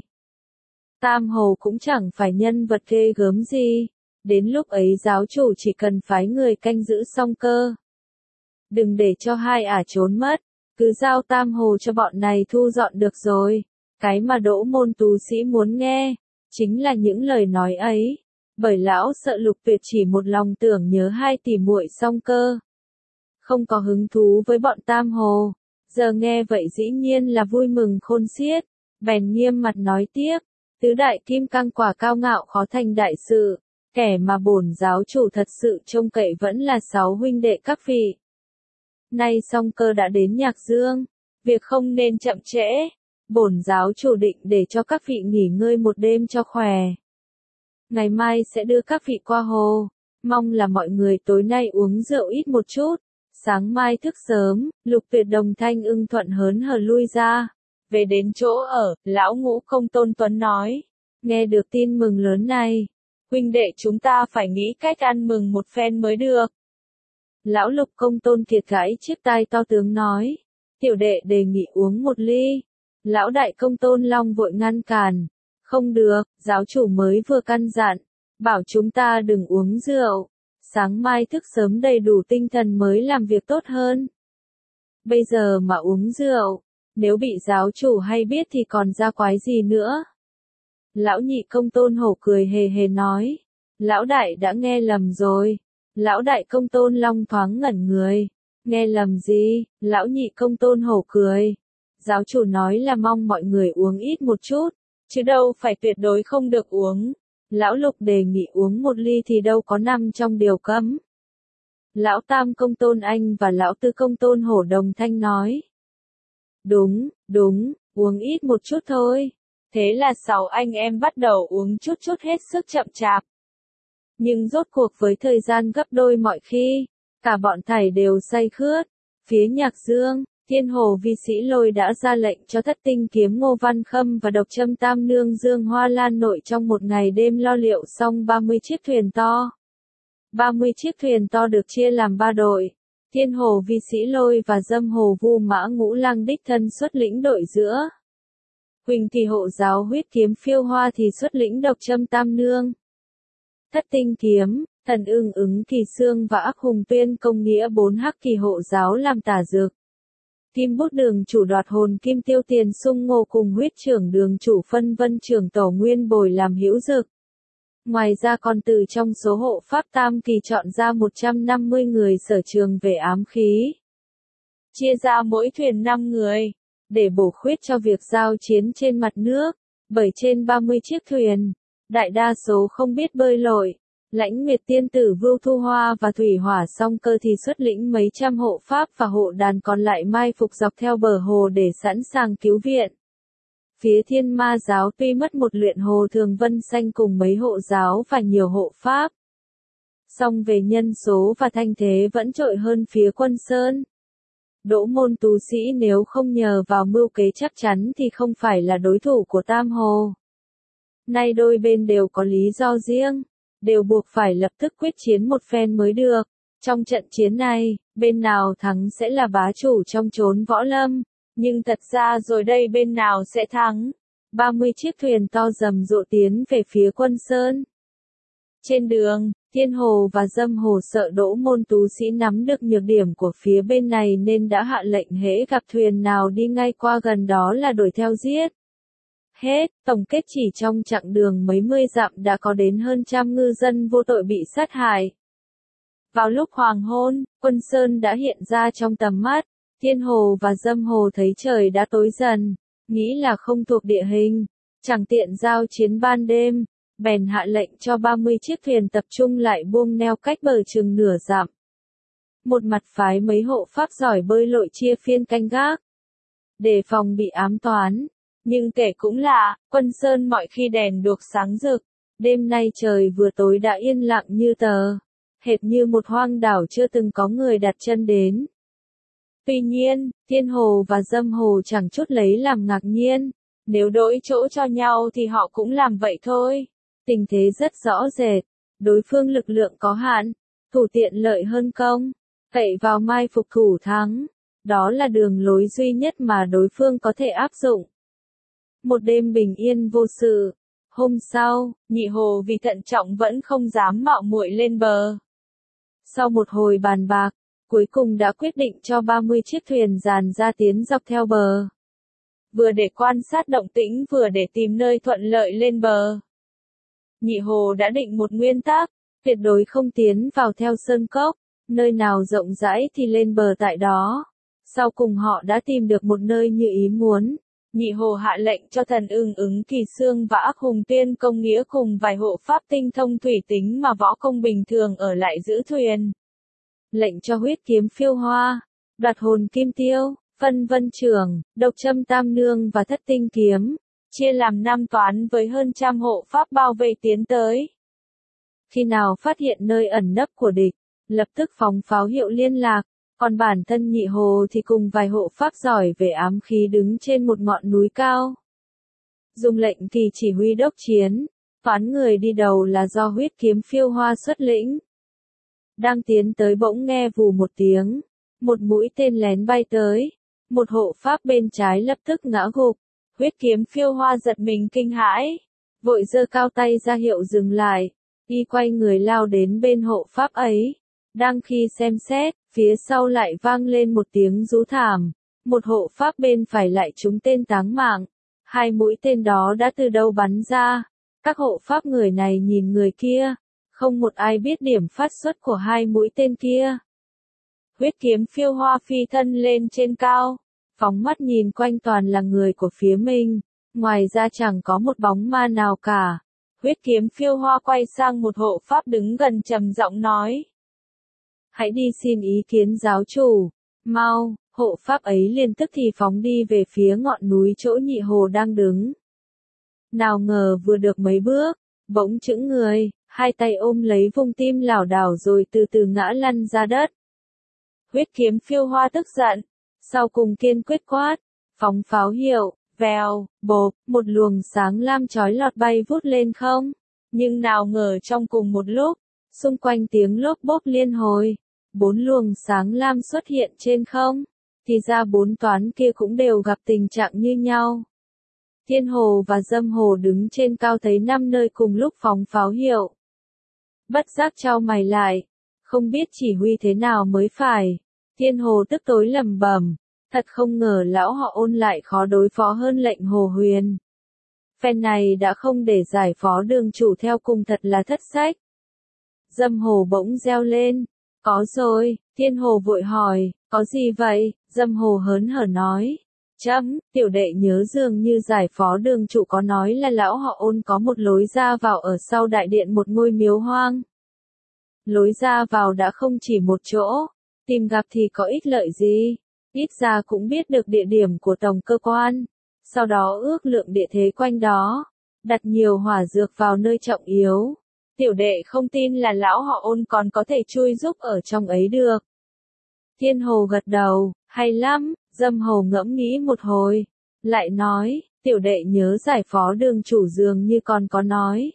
Tam Hồ cũng chẳng phải nhân vật ghê gớm gì. Đến lúc ấy giáo chủ chỉ cần phái người canh giữ Song Cơ. Đừng để cho hai ả trốn mất, cứ giao Tam Hồ cho bọn này thu dọn được rồi. Cái mà Đỗ Môn Tú Sĩ muốn nghe, chính là những lời nói ấy. Bởi lão sợ Lục Tuyệt chỉ một lòng tưởng nhớ hai tỷ muội Song Cơ, không có hứng thú với bọn Tam Hồ. Giờ nghe vậy dĩ nhiên là vui mừng khôn xiết, bèn nghiêm mặt nói tiếp, tứ đại kim cang quả cao ngạo khó thành đại sự, kẻ mà bổn giáo chủ thật sự trông cậy vẫn là sáu huynh đệ các vị. Nay Song Cơ đã đến Nhạc Dương, việc không nên chậm trễ, bổn giáo chủ định để cho các vị nghỉ ngơi một đêm cho khỏe. Ngày mai sẽ đưa các vị qua hồ, mong là mọi người tối nay uống rượu ít một chút. Sáng mai thức sớm, Lục Tuyệt đồng thanh ưng thuận hớn hở lui ra. Về đến chỗ ở, lão Ngũ Công Tôn Tuấn nói. Nghe được tin mừng lớn này, huynh đệ chúng ta phải nghĩ cách ăn mừng một phen mới được. Lão Lục Công Tôn Kiệt gãi chiếc tai to tướng nói. Tiểu đệ đề nghị uống một ly. Lão Đại Công Tôn Long vội ngăn cản. Không được, giáo chủ mới vừa căn dặn, bảo chúng ta đừng uống rượu. Sáng mai thức sớm đầy đủ tinh thần mới làm việc tốt hơn. Bây giờ mà uống rượu, nếu bị giáo chủ hay biết thì còn ra quái gì nữa. Lão Nhị Công Tôn Hổ cười hề hề nói. Lão Đại đã nghe lầm rồi. Lão Đại Công Tôn Long thoáng ngẩn người. Nghe lầm gì? Lão Nhị Công Tôn Hổ cười. Giáo chủ nói là mong mọi người uống ít một chút. chứ đâu phải tuyệt đối không được uống. Lão Lục đề nghị uống một ly thì đâu có nằm trong điều cấm. Lão Tam Công Tôn Anh và Lão Tư Công Tôn Hổ đồng thanh nói. Đúng, đúng, uống ít một chút thôi. Thế là sáu anh em bắt đầu uống chút chút hết sức chậm chạp. Nhưng rốt cuộc với thời gian gấp đôi mọi khi, cả bọn thảy đều say khướt. Phía Nhạc Dương, Thiên Hồ Vi Sĩ Lôi đã ra lệnh cho Thất Tinh Kiếm Ngô Văn Khâm và Độc Châm Tam Nương Dương Hoa Lan Nội trong một ngày đêm lo liệu xong ba mươi chiếc thuyền to. ba mươi chiếc thuyền to được chia làm ba đội. Thiên Hồ Vi Sĩ Lôi và Dâm Hồ Vu Mã Ngũ Lang đích thân xuất lĩnh đội giữa. Huỳnh thì hộ giáo Huyết Kiếm Phiêu Hoa thì xuất lĩnh Độc Châm Tam Nương. Thất Tinh Kiếm, Thần Ưng Ứng Kỳ Xương và Ác Hùng Tuyên Công Nghĩa bốn hắc kỳ hộ giáo làm tả dược. Kim Bút Đường chủ Đoạt Hồn Kim Tiêu Tiền Sung Ngô cùng Huyết Trưởng Đường chủ Phân Vân Trưởng Tổ Nguyên Bồi làm hữu dực. Ngoài ra còn từ trong số hộ pháp tam kỳ chọn ra một trăm năm mươi người sở trường về ám khí. Chia ra mỗi thuyền năm người, để bổ khuyết cho việc giao chiến trên mặt nước, bởi trên ba mươi chiếc thuyền, đại đa số không biết bơi lội. Lãnh Nguyệt Tiên Tử Vưu Thu Hoa và Thủy Hỏa Song Cơ thì xuất lĩnh mấy trăm hộ pháp và hộ đàn còn lại mai phục dọc theo bờ hồ để sẵn sàng cứu viện. Phía Thiên Ma giáo tuy mất một luyện hồ thường vân xanh cùng mấy hộ giáo và nhiều hộ pháp, song về nhân số và thanh thế vẫn trội hơn phía Quân Sơn. Đỗ Môn tú sĩ nếu không nhờ vào mưu kế chắc chắn thì không phải là đối thủ của Tam Hồ. Nay đôi bên đều có lý do riêng, đều buộc phải lập tức quyết chiến một phen mới được. Trong trận chiến này, bên nào thắng sẽ là bá chủ trong chốn võ lâm, nhưng thật ra rồi đây bên nào sẽ thắng. ba mươi chiếc thuyền to rầm rộ tiến về phía Quân Sơn. Trên đường, Thiên Hồ và Dâm Hồ sợ Đỗ Môn tú sĩ nắm được nhược điểm của phía bên này nên đã hạ lệnh hễ gặp thuyền nào đi ngay qua gần đó là đuổi theo giết. Hết, tổng kết chỉ trong chặng đường mấy mươi dặm đã có đến hơn trăm ngư dân vô tội bị sát hại. Vào lúc hoàng hôn, Quân Sơn đã hiện ra trong tầm mắt. Thiên Hồ và Dâm Hồ thấy trời đã tối dần, nghĩ là không thuộc địa hình, chẳng tiện giao chiến ban đêm, bèn hạ lệnh cho ba mươi chiếc thuyền tập trung lại buông neo cách bờ chừng nửa dặm. Một mặt phái mấy hộ pháp giỏi bơi lội chia phiên canh gác, đề phòng bị ám toán. Nhưng kể cũng lạ, Quân Sơn mọi khi đèn đuốc sáng rực, đêm nay trời vừa tối đã yên lặng như tờ, hệt như một hoang đảo chưa từng có người đặt chân đến. Tuy nhiên, Thiên Hồ và Dâm Hồ chẳng chút lấy làm ngạc nhiên, nếu đổi chỗ cho nhau thì họ cũng làm vậy thôi. Tình thế rất rõ rệt, đối phương lực lượng có hạn, thủ tiện lợi hơn công, cậy vào mai phục thủ thắng, đó là đường lối duy nhất mà đối phương có thể áp dụng. Một đêm bình yên vô sự. Hôm sau, Nhị Hồ vì thận trọng vẫn không dám mạo muội lên bờ. Sau một hồi bàn bạc, cuối cùng đã quyết định cho ba mươi chiếc thuyền dàn ra tiến dọc theo bờ. Vừa để quan sát động tĩnh vừa để tìm nơi thuận lợi lên bờ. Nhị Hồ đã định một nguyên tắc, tuyệt đối không tiến vào theo sơn cốc, nơi nào rộng rãi thì lên bờ tại đó. Sau cùng họ đã tìm được một nơi như ý muốn. Nhị Hồ hạ lệnh cho Thần Ưng Ứng Kỳ Xương và Ác Hùng Tuyên Công Nghĩa cùng vài hộ pháp tinh thông thủy tính mà võ công bình thường ở lại giữ thuyền. Lệnh cho Huyết Kiếm Phiêu Hoa, Đoạt Hồn Kim Tiêu, Phân Vân Trưởng, Độc Châm Tam Nương và Thất Tinh Kiếm, chia làm năm toán với hơn trăm hộ pháp bao vây tiến tới. Khi nào phát hiện nơi ẩn nấp của địch, lập tức phóng pháo hiệu liên lạc. Còn bản thân Nhị Hồ thì cùng vài hộ pháp giỏi về ám khí đứng trên một ngọn núi cao. Dùng lệnh kỳ chỉ huy đốc chiến, toán người đi đầu là do Huyết Kiếm Phiêu Hoa xuất lĩnh. Đang tiến tới bỗng nghe vù một tiếng, một mũi tên lén bay tới, một hộ pháp bên trái lập tức ngã gục. Huyết Kiếm Phiêu Hoa giật mình kinh hãi, vội giơ cao tay ra hiệu dừng lại, y quay người lao đến bên hộ pháp ấy. Đang khi xem xét, phía sau lại vang lên một tiếng rú thảm, một hộ pháp bên phải lại trúng tên táng mạng. Hai mũi tên đó đã từ đâu bắn ra, các hộ pháp người này nhìn người kia, không một ai biết điểm phát xuất của hai mũi tên kia. Huyết Kiếm Phiêu Hoa phi thân lên trên cao, phóng mắt nhìn quanh toàn là người của phía mình, Ngoài ra chẳng có một bóng ma nào cả. Huyết kiếm phiêu hoa quay sang một hộ pháp đứng gần trầm giọng nói. Hãy đi xin ý kiến giáo chủ. Mau, hộ pháp ấy liền tức thì phóng đi về phía ngọn núi chỗ Nhị Hồ đang đứng. Nào ngờ vừa được mấy bước, bỗng chững người, hai tay ôm lấy vung tim lảo đảo rồi từ từ ngã lăn ra đất. Huyết kiếm phiêu hoa tức giận, sau cùng kiên quyết quát, phóng pháo hiệu, vèo, bộp, một luồng sáng lam chói lọt bay vút lên không. Nhưng nào ngờ trong cùng một lúc, xung quanh tiếng lốp bốp liên hồi, bốn luồng sáng lam xuất hiện trên không, thì ra bốn toán kia cũng đều gặp tình trạng như nhau. Thiên Hồ và Dâm Hồ đứng trên cao thấy năm nơi cùng lúc phóng pháo hiệu. Bất giác chau mày lại, không biết chỉ huy thế nào mới phải. Thiên Hồ tức tối lẩm bẩm, thật không ngờ lão họ Ôn lại khó đối phó hơn lệnh Hồ Huyền. Phen này đã không để giải phó đường chủ theo cùng thật là thất sách. Dâm Hồ bỗng reo lên, có rồi. Thiên Hồ vội hỏi, có gì vậy? Dâm Hồ hớn hở nói, chấm, tiểu đệ nhớ dường như giải phó đường chủ có nói là lão họ Ôn có một lối ra vào ở sau đại điện một ngôi miếu hoang. Lối ra vào đã không chỉ một chỗ, tìm gặp thì có ích lợi gì, ít ra cũng biết được địa điểm của tổng cơ quan, sau đó ước lượng địa thế quanh đó, đặt nhiều hỏa dược vào nơi trọng yếu. Tiểu đệ không tin là lão họ Ôn còn có thể chui giúp ở trong ấy được. Thiên Hồ gật đầu, hay lắm. Dâm Hồ ngẫm nghĩ một hồi, lại nói, tiểu đệ nhớ giải phó đường chủ dường như còn có nói.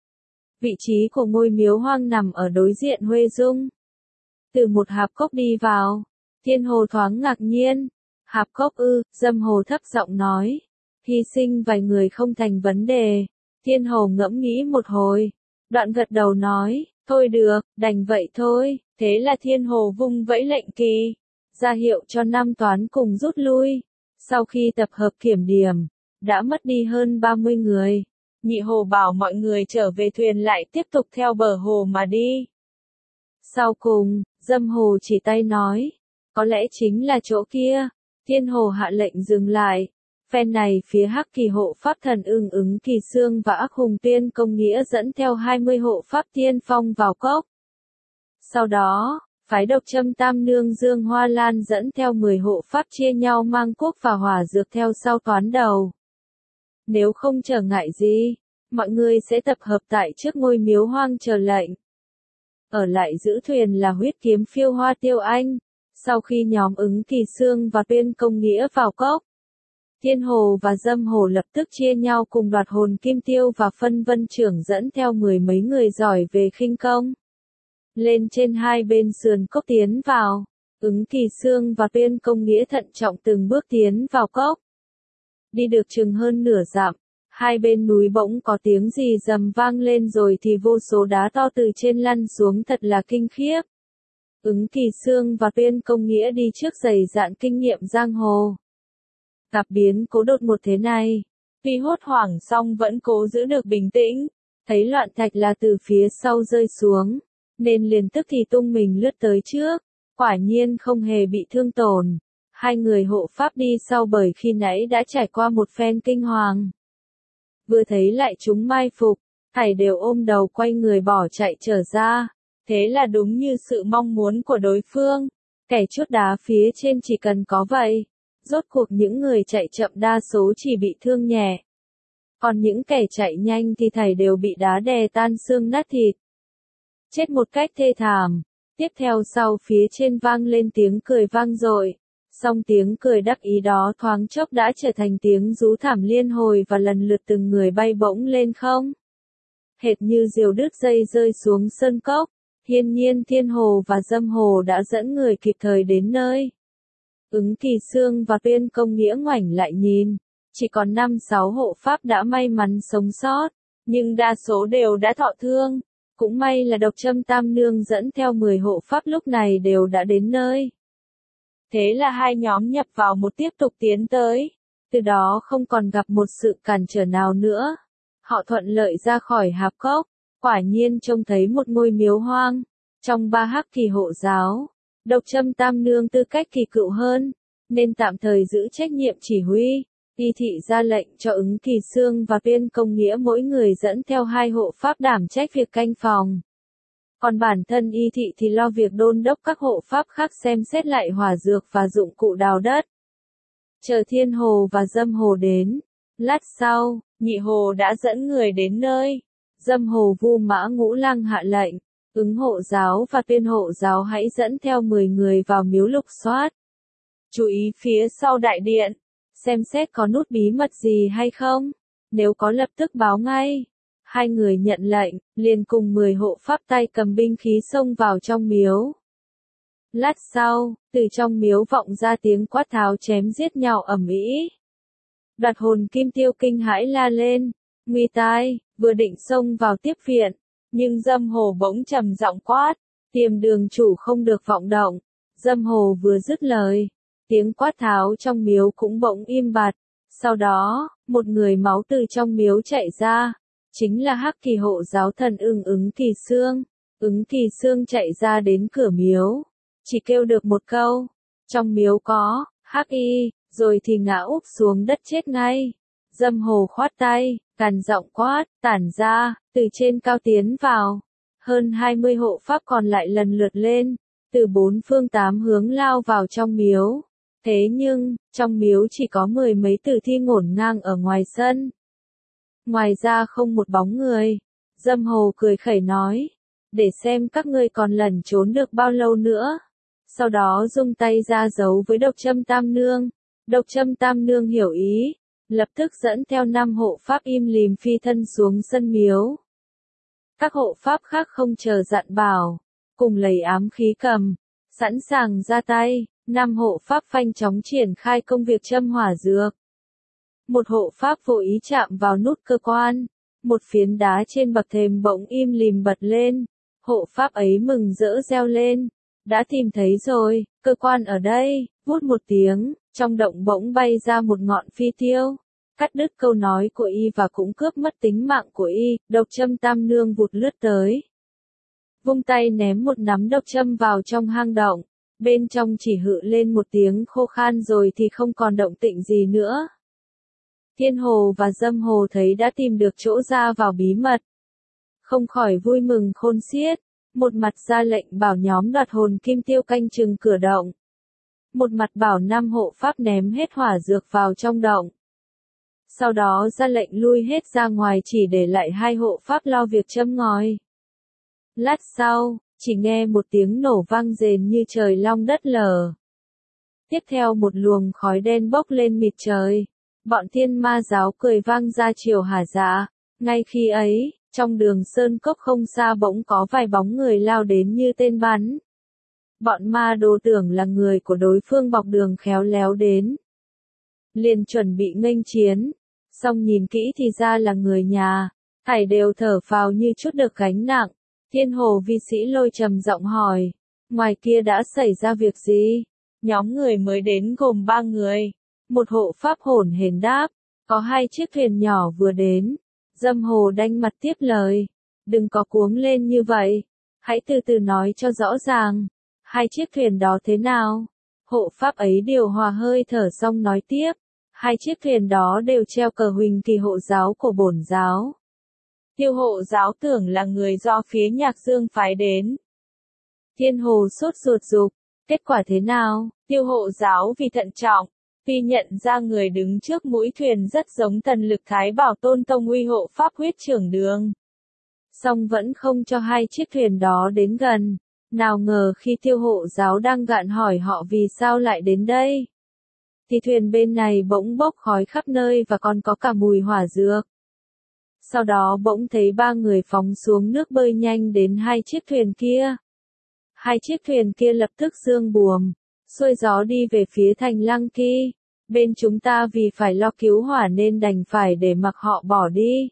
Vị trí của ngôi miếu hoang nằm ở đối diện Huê Dung. Từ một hạp cốc đi vào, Thiên Hồ thoáng ngạc nhiên. Hạp cốc ư? Dâm Hồ thấp giọng nói, hy sinh vài người không thành vấn đề. Thiên Hồ ngẫm nghĩ một hồi, đoạn gật đầu nói, thôi được, đành vậy thôi. Thế là Thiên Hồ vung vẫy lệnh kỳ, ra hiệu cho năm toán cùng rút lui. Sau khi tập hợp kiểm điểm, đã mất đi hơn ba mươi người. Nhị Hồ bảo mọi người trở về thuyền lại tiếp tục theo bờ hồ mà đi. Sau cùng, Dâm Hồ chỉ tay nói, có lẽ chính là chỗ kia. Thiên Hồ hạ lệnh dừng lại. Phen này phía Hắc Kỳ hộ pháp thần ưng ứng Kỳ Xương và Ác Hùng Tiên Công Nghĩa dẫn theo hai mươi hộ pháp tiên phong vào cốc. Sau đó, phái Độc Châm Tam Nương Dương Hoa Lan dẫn theo mười hộ pháp chia nhau mang cuốc và hỏa dược theo sau toán đầu. Nếu không trở ngại gì, mọi người sẽ tập hợp tại trước ngôi miếu hoang chờ lệnh. Ở lại giữ thuyền là Huyết kiếm phiêu hoa Tiêu Anh. Sau khi nhóm ứng Kỳ Xương và Tuyên Công Nghĩa vào cốc, Thiên Hồ và Dâm Hồ lập tức chia nhau cùng đoạt hồn kim tiêu và phân vân trưởng dẫn theo mười mấy người giỏi về khinh công. Lên trên hai bên sườn cốc tiến vào, ứng Kỳ Xương và Tuyên Công Nghĩa thận trọng từng bước tiến vào cốc. Đi được chừng hơn nửa dặm, hai bên núi bỗng có tiếng gì rầm vang lên rồi thì vô số đá to từ trên lăn xuống thật là kinh khiếp. Ứng Kỳ Xương và Tuyên Công Nghĩa đi trước dày dạn kinh nghiệm giang hồ. Gặp biến cố đột ngột thế này, tuy hốt hoảng song vẫn cố giữ được bình tĩnh, thấy loạn thạch là từ phía sau rơi xuống, nên liền tức thì tung mình lướt tới trước, quả nhiên không hề bị thương tổn. Hai người hộ pháp đi sau bởi khi nãy đã trải qua một phen kinh hoàng. Vừa thấy lại chúng mai phục, thảy đều ôm đầu quay người bỏ chạy trở ra. Thế là đúng như sự mong muốn của đối phương, kẻ chốt đá phía trên chỉ cần có vậy. Rốt cuộc những người chạy chậm đa số chỉ bị thương nhẹ. Còn những kẻ chạy nhanh thì thảy đều bị đá đè tan xương nát thịt. Chết một cách thê thảm. Tiếp theo sau phía trên vang lên tiếng cười vang dội. Song tiếng cười đắc ý đó thoáng chốc đã trở thành tiếng rú thảm liên hồi và lần lượt từng người bay bổng lên không. Hệt như diều đứt dây rơi xuống sơn cốc. Hiên nhiên Thiên Hồ và Dâm Hồ đã dẫn người kịp thời đến nơi. Ứng Kỳ Xương và Tuyên Công Nghĩa ngoảnh lại nhìn, chỉ còn năm sáu hộ pháp đã may mắn sống sót, nhưng đa số đều đã thọ thương. Cũng may là Độc Châm Tam Nương dẫn theo mười hộ pháp lúc này đều đã đến nơi. Thế là hai nhóm nhập vào một tiếp tục tiến tới, từ đó không còn gặp một sự cản trở nào nữa. Họ thuận lợi ra khỏi hạp cốc, quả nhiên trông thấy một ngôi miếu hoang. Trong ba Hắc Kỳ hộ giáo, Độc Châm Tam Nương tư cách kỳ cựu hơn, nên tạm thời giữ trách nhiệm chỉ huy. Y thị ra lệnh cho Ứng Kỳ Sương và Viên Công Nghĩa mỗi người dẫn theo hai hộ pháp đảm trách việc canh phòng. Còn bản thân Y thị thì lo việc đôn đốc các hộ pháp khác xem xét lại hỏa dược và dụng cụ đào đất. Chờ Thiên Hồ và Dâm Hồ đến. Lát sau, Nhị Hồ đã dẫn người đến nơi. Dâm Hồ Vu Mã Ngũ Lăng hạ lệnh, Ứng hộ giáo và Tuyên hộ giáo hãy dẫn theo mười người vào miếu lục soát. Chú ý phía sau đại điện, xem xét có nút bí mật gì hay không, nếu có lập tức báo ngay. Hai người nhận lệnh, liền cùng mười hộ pháp tay cầm binh khí xông vào trong miếu. Lát sau, từ trong miếu vọng ra tiếng quát tháo chém giết nhau ầm ĩ. Đoạt hồn Kim Tiêu kinh hãi la lên, nguy tai, vừa định xông vào tiếp viện, nhưng Dâm Hồ bỗng trầm giọng quát, Tiềm Đường chủ không được vọng động. Dâm Hồ vừa dứt lời, tiếng quát tháo trong miếu cũng bỗng im bặt. Sau đó, một người máu từ trong miếu chạy ra, chính là Hắc Kỳ hộ giáo thần ưng Ứng Kỳ Sương. Ứng Kỳ Sương chạy ra đến cửa miếu, chỉ kêu được một câu, trong miếu có, Hắc Y, rồi thì ngã úp xuống đất chết ngay. Dâm Hồ khoát tay, càn giọng quát, tản ra, từ trên cao tiến vào. Hơn hai mươi hộ pháp còn lại lần lượt lên, từ bốn phương tám hướng lao vào trong miếu. Thế nhưng, trong miếu chỉ có mười mấy tử thi ngổn ngang ở ngoài sân. Ngoài ra không một bóng người. Dâm Hồ cười khẩy nói, để xem các ngươi còn lẩn trốn được bao lâu nữa. Sau đó dung tay ra giấu với Độc Châm Tam Nương. Độc Châm Tam Nương hiểu ý, lập tức dẫn theo năm hộ pháp im lìm phi thân xuống sân miếu. Các hộ pháp khác không chờ dặn bảo, cùng lấy ám khí cầm, sẵn sàng ra tay. Năm hộ pháp phanh chóng triển khai công việc châm hỏa dược. Một hộ pháp vô ý chạm vào nút cơ quan, một phiến đá trên bậc thềm bỗng im lìm bật lên. Hộ pháp ấy mừng rỡ reo lên, đã tìm thấy rồi, cơ quan ở đây. Vút một tiếng, trong động bỗng bay ra một ngọn phi tiêu, cắt đứt câu nói của y và cũng cướp mất tính mạng của y. Độc Châm Tam Nương vụt lướt tới, vung tay ném một nắm độc châm vào trong hang động. Bên trong chỉ hự lên một tiếng khô khan rồi thì không còn động tĩnh gì nữa. Thiên Hồ và Dâm Hồ thấy đã tìm được chỗ ra vào bí mật, không khỏi vui mừng khôn xiết, một mặt ra lệnh bảo nhóm đoạt hồn Kim Tiêu canh chừng cửa động, một mặt bảo năm hộ pháp ném hết hỏa dược vào trong động. Sau đó ra lệnh lui hết ra ngoài chỉ để lại hai hộ pháp lo việc châm ngòi. Lát sau, chỉ nghe một tiếng nổ vang rền như trời long đất lở. Tiếp theo một luồng khói đen bốc lên mịt trời. Bọn Thiên Ma giáo cười vang ra chiều hả dạ. Ngay khi ấy, trong đường sơn cốc không xa bỗng có vài bóng người lao đến như tên bắn. Bọn ma đồ tưởng là người của đối phương bọc đường khéo léo đến, liền chuẩn bị nghênh chiến. Xong nhìn kỹ thì ra là người nhà, thảy đều thở phào như chút được gánh nặng. Thiên Hồ vi sĩ Lôi trầm giọng hỏi, ngoài kia đã xảy ra việc gì? Nhóm người mới đến gồm ba người. Một hộ pháp hổn hển đáp, có hai chiếc thuyền nhỏ vừa đến. Dâm Hồ đanh mặt tiếp lời, đừng có cuống lên như vậy, hãy từ từ nói cho rõ ràng. Hai chiếc thuyền đó thế nào? Hộ pháp ấy điều hòa hơi thở xong nói tiếp, hai chiếc thuyền đó đều treo cờ Huỳnh Kỳ hộ giáo của bổn giáo. Tiêu hộ giáo tưởng là người do phía Nhạc Dương phái đến. Thiên Hồ sốt ruột dục, kết quả thế nào? Tiêu hộ giáo vì thận trọng, tuy nhận ra người đứng trước mũi thuyền rất giống thần lực Thái Bảo Tôn Tông uy hộ pháp huyết trưởng đường, song vẫn không cho hai chiếc thuyền đó đến gần. Nào ngờ khi tiêu hộ giáo đang gạn hỏi họ vì sao lại đến đây, thì thuyền bên này bỗng bốc khói khắp nơi và còn có cả mùi hỏa dược. Sau đó bỗng thấy ba người phóng xuống nước bơi nhanh đến hai chiếc thuyền kia. Hai chiếc thuyền kia lập tức dương buồm, xuôi gió đi về phía thành Lăng Kỳ. Bên chúng ta vì phải lo cứu hỏa nên đành phải để mặc họ bỏ đi.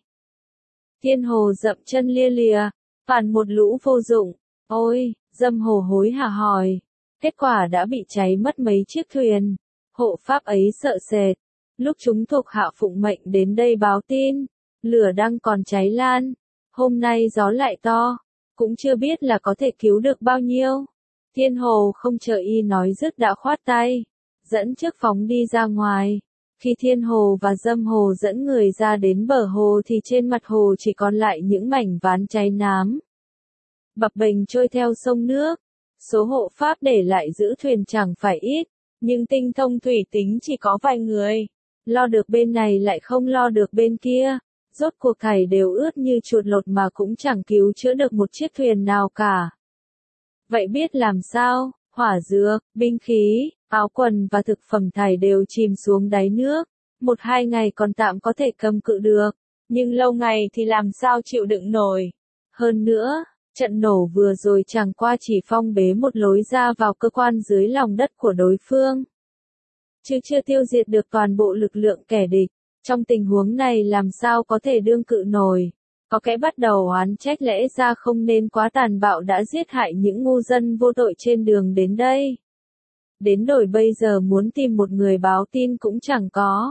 Thiên Hồ dậm chân lia lìa, phản một lũ vô dụng. Ôi, Dâm Hồ hối hả hỏi. Kết quả đã bị cháy mất mấy chiếc thuyền. Hộ pháp ấy sợ sệt. Lúc chúng thuộc hạ phụng mệnh đến đây báo tin, lửa đang còn cháy lan. Hôm nay gió lại to, cũng chưa biết là có thể cứu được bao nhiêu. Thiên Hồ không chờ y nói dứt đã khoát tay, dẫn trước phóng đi ra ngoài. Khi Thiên Hồ và Dâm Hồ dẫn người ra đến bờ hồ thì trên mặt hồ chỉ còn lại những mảnh ván cháy nám, bập bềnh trôi theo sông nước. Số hộ pháp để lại giữ thuyền chẳng phải ít, nhưng tinh thông thủy tính chỉ có vài người. Lo được bên này lại không lo được bên kia. Rốt cuộc thảy đều ướt như chuột lột mà cũng chẳng cứu chữa được một chiếc thuyền nào cả. Vậy biết làm sao? Hỏa dược, binh khí, áo quần và thực phẩm thảy đều chìm xuống đáy nước. Một hai ngày còn tạm có thể cầm cự được, nhưng lâu ngày thì làm sao chịu đựng nổi. Hơn nữa, trận nổ vừa rồi chẳng qua chỉ phong bế một lối ra vào cơ quan dưới lòng đất của đối phương, chứ chưa tiêu diệt được toàn bộ lực lượng kẻ địch. Trong tình huống này làm sao có thể đương cự nổi. Có kẻ bắt đầu oán trách lẽ ra không nên quá tàn bạo đã giết hại những ngu dân vô tội trên đường đến đây. Đến đổi bây giờ muốn tìm một người báo tin cũng chẳng có.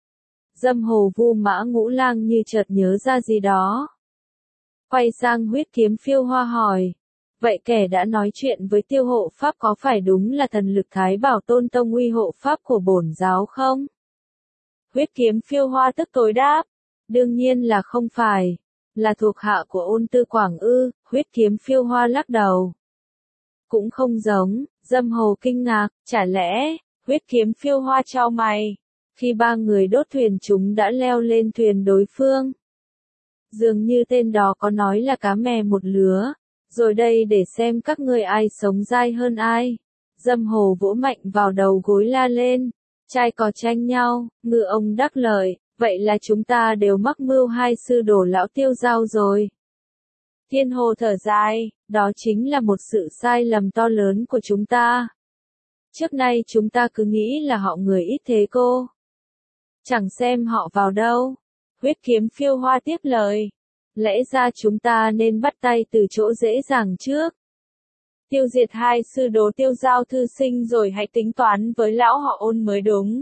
Dâm Hồ Vu Mã Ngũ Lang như chợt nhớ ra gì đó. Quay sang Huyết Kiếm Phiêu Hoa hỏi. Vậy kẻ đã nói chuyện với Tiêu hộ pháp có phải đúng là thần lực Thái Bảo Tôn Tông uy hộ pháp của bổn giáo không? Huyết Kiếm Phiêu Hoa tức tối đáp. Đương nhiên là không phải. Là thuộc hạ của Ôn Tư Quảng ư? Huyết Kiếm Phiêu Hoa lắc đầu. Cũng không giống. Dâm Hồ kinh ngạc. Chả lẽ? Huyết Kiếm Phiêu Hoa chau mày. Khi ba người đốt thuyền chúng đã leo lên thuyền đối phương. Dường như tên đó có nói là cá mè một lứa. Rồi đây để xem các ngươi ai sống dai hơn ai. Dâm Hồ vỗ mạnh vào đầu gối la lên. Trai có tranh nhau, ngư ông đắc lợi, vậy là chúng ta đều mắc mưu hai sư đồ lão Tiêu Giao rồi. Thiên Hồ thở dài, đó chính là một sự sai lầm to lớn của chúng ta. Trước nay chúng ta cứ nghĩ là họ người ít thế cô. Chẳng xem họ vào đâu. Huyết Kiếm Phiêu Hoa tiếp lời. Lẽ ra chúng ta nên bắt tay từ chỗ dễ dàng trước. Tiêu diệt hai sư đồ Tiêu Giao thư sinh rồi hãy tính toán với lão họ Ôn mới đúng.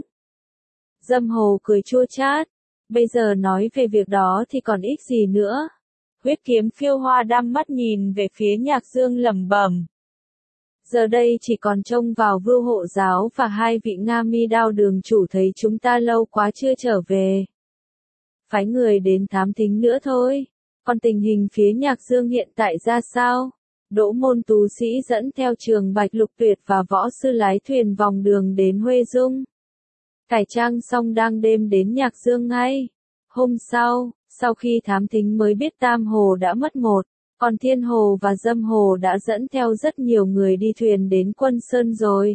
Dâm Hồ cười chua chát. Bây giờ nói về việc đó thì còn ích gì nữa. Huyết Kiếm Phiêu Hoa đăm mắt nhìn về phía Nhạc Dương lẩm bẩm. Giờ đây chỉ còn trông vào Vưu hộ giáo và hai vị Nga Mi Đao đường chủ thấy chúng ta lâu quá chưa trở về. Phái người đến thám thính nữa thôi. Còn tình hình phía Nhạc Dương hiện tại ra sao? Đỗ Môn tú sĩ dẫn theo Trường Bạch Lục Tuyệt và võ sư lái thuyền vòng đường đến Huê Dung. Cải trang xong đang đêm đến Nhạc Dương ngay. Hôm sau, sau khi thám thính mới biết Tam Hồ đã mất một, còn Thiên Hồ và Dâm Hồ đã dẫn theo rất nhiều người đi thuyền đến Quân Sơn rồi.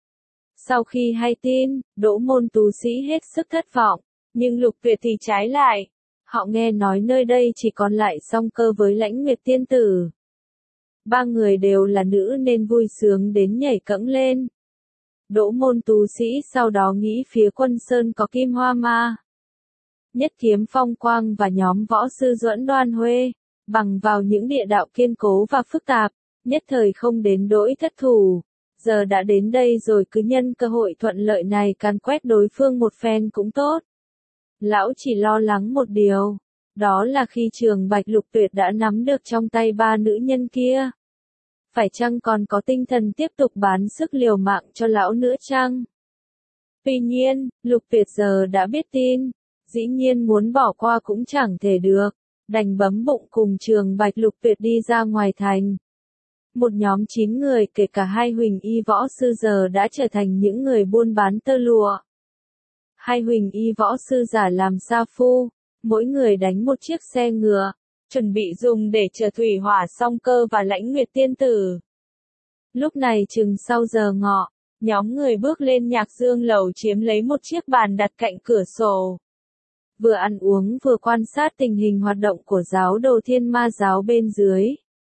Sau khi hay tin, Đỗ Môn tú sĩ hết sức thất vọng, nhưng Lục Tuyệt thì trái lại. Họ nghe nói nơi đây chỉ còn lại Song Cơ với Lãnh Nguyệt tiên tử. Ba người đều là nữ nên vui sướng đến nhảy cẫng lên. Đỗ Môn tú sĩ sau đó nghĩ phía Quân Sơn có Kim Hoa Ma, Nhất Kiếm Phong Quang và nhóm võ sư Duẫn Đoan Huê, bằng vào những địa đạo kiên cố và phức tạp, nhất thời không đến nỗi thất thủ. Giờ đã đến đây rồi cứ nhân cơ hội thuận lợi này càn quét đối phương một phen cũng tốt. Lão chỉ lo lắng một điều, đó là khi Trường Bạch Lục Tuyệt đã nắm được trong tay ba nữ nhân kia. Phải chăng còn có tinh thần tiếp tục bán sức liều mạng cho lão nữa chăng? Tuy nhiên, Lục Tuyệt giờ đã biết tin, dĩ nhiên muốn bỏ qua cũng chẳng thể được, đành bấm bụng cùng Trường Bạch Lục Tuyệt đi ra ngoài thành. Một nhóm chín người kể cả hai huỳnh y võ sư giờ đã trở thành những người buôn bán tơ lụa. Hai huỳnh y võ sư giả làm sa phu, mỗi người đánh một chiếc xe ngựa, chuẩn bị dùng để chở Thủy Hỏa Song Cơ và Lãnh Nguyệt tiên tử. Lúc này chừng sau giờ ngọ, nhóm người bước lên Nhạc Dương lầu chiếm lấy một chiếc bàn đặt cạnh cửa sổ. Vừa ăn uống vừa quan sát tình hình hoạt động của giáo đồ Thiên Ma giáo bên dưới.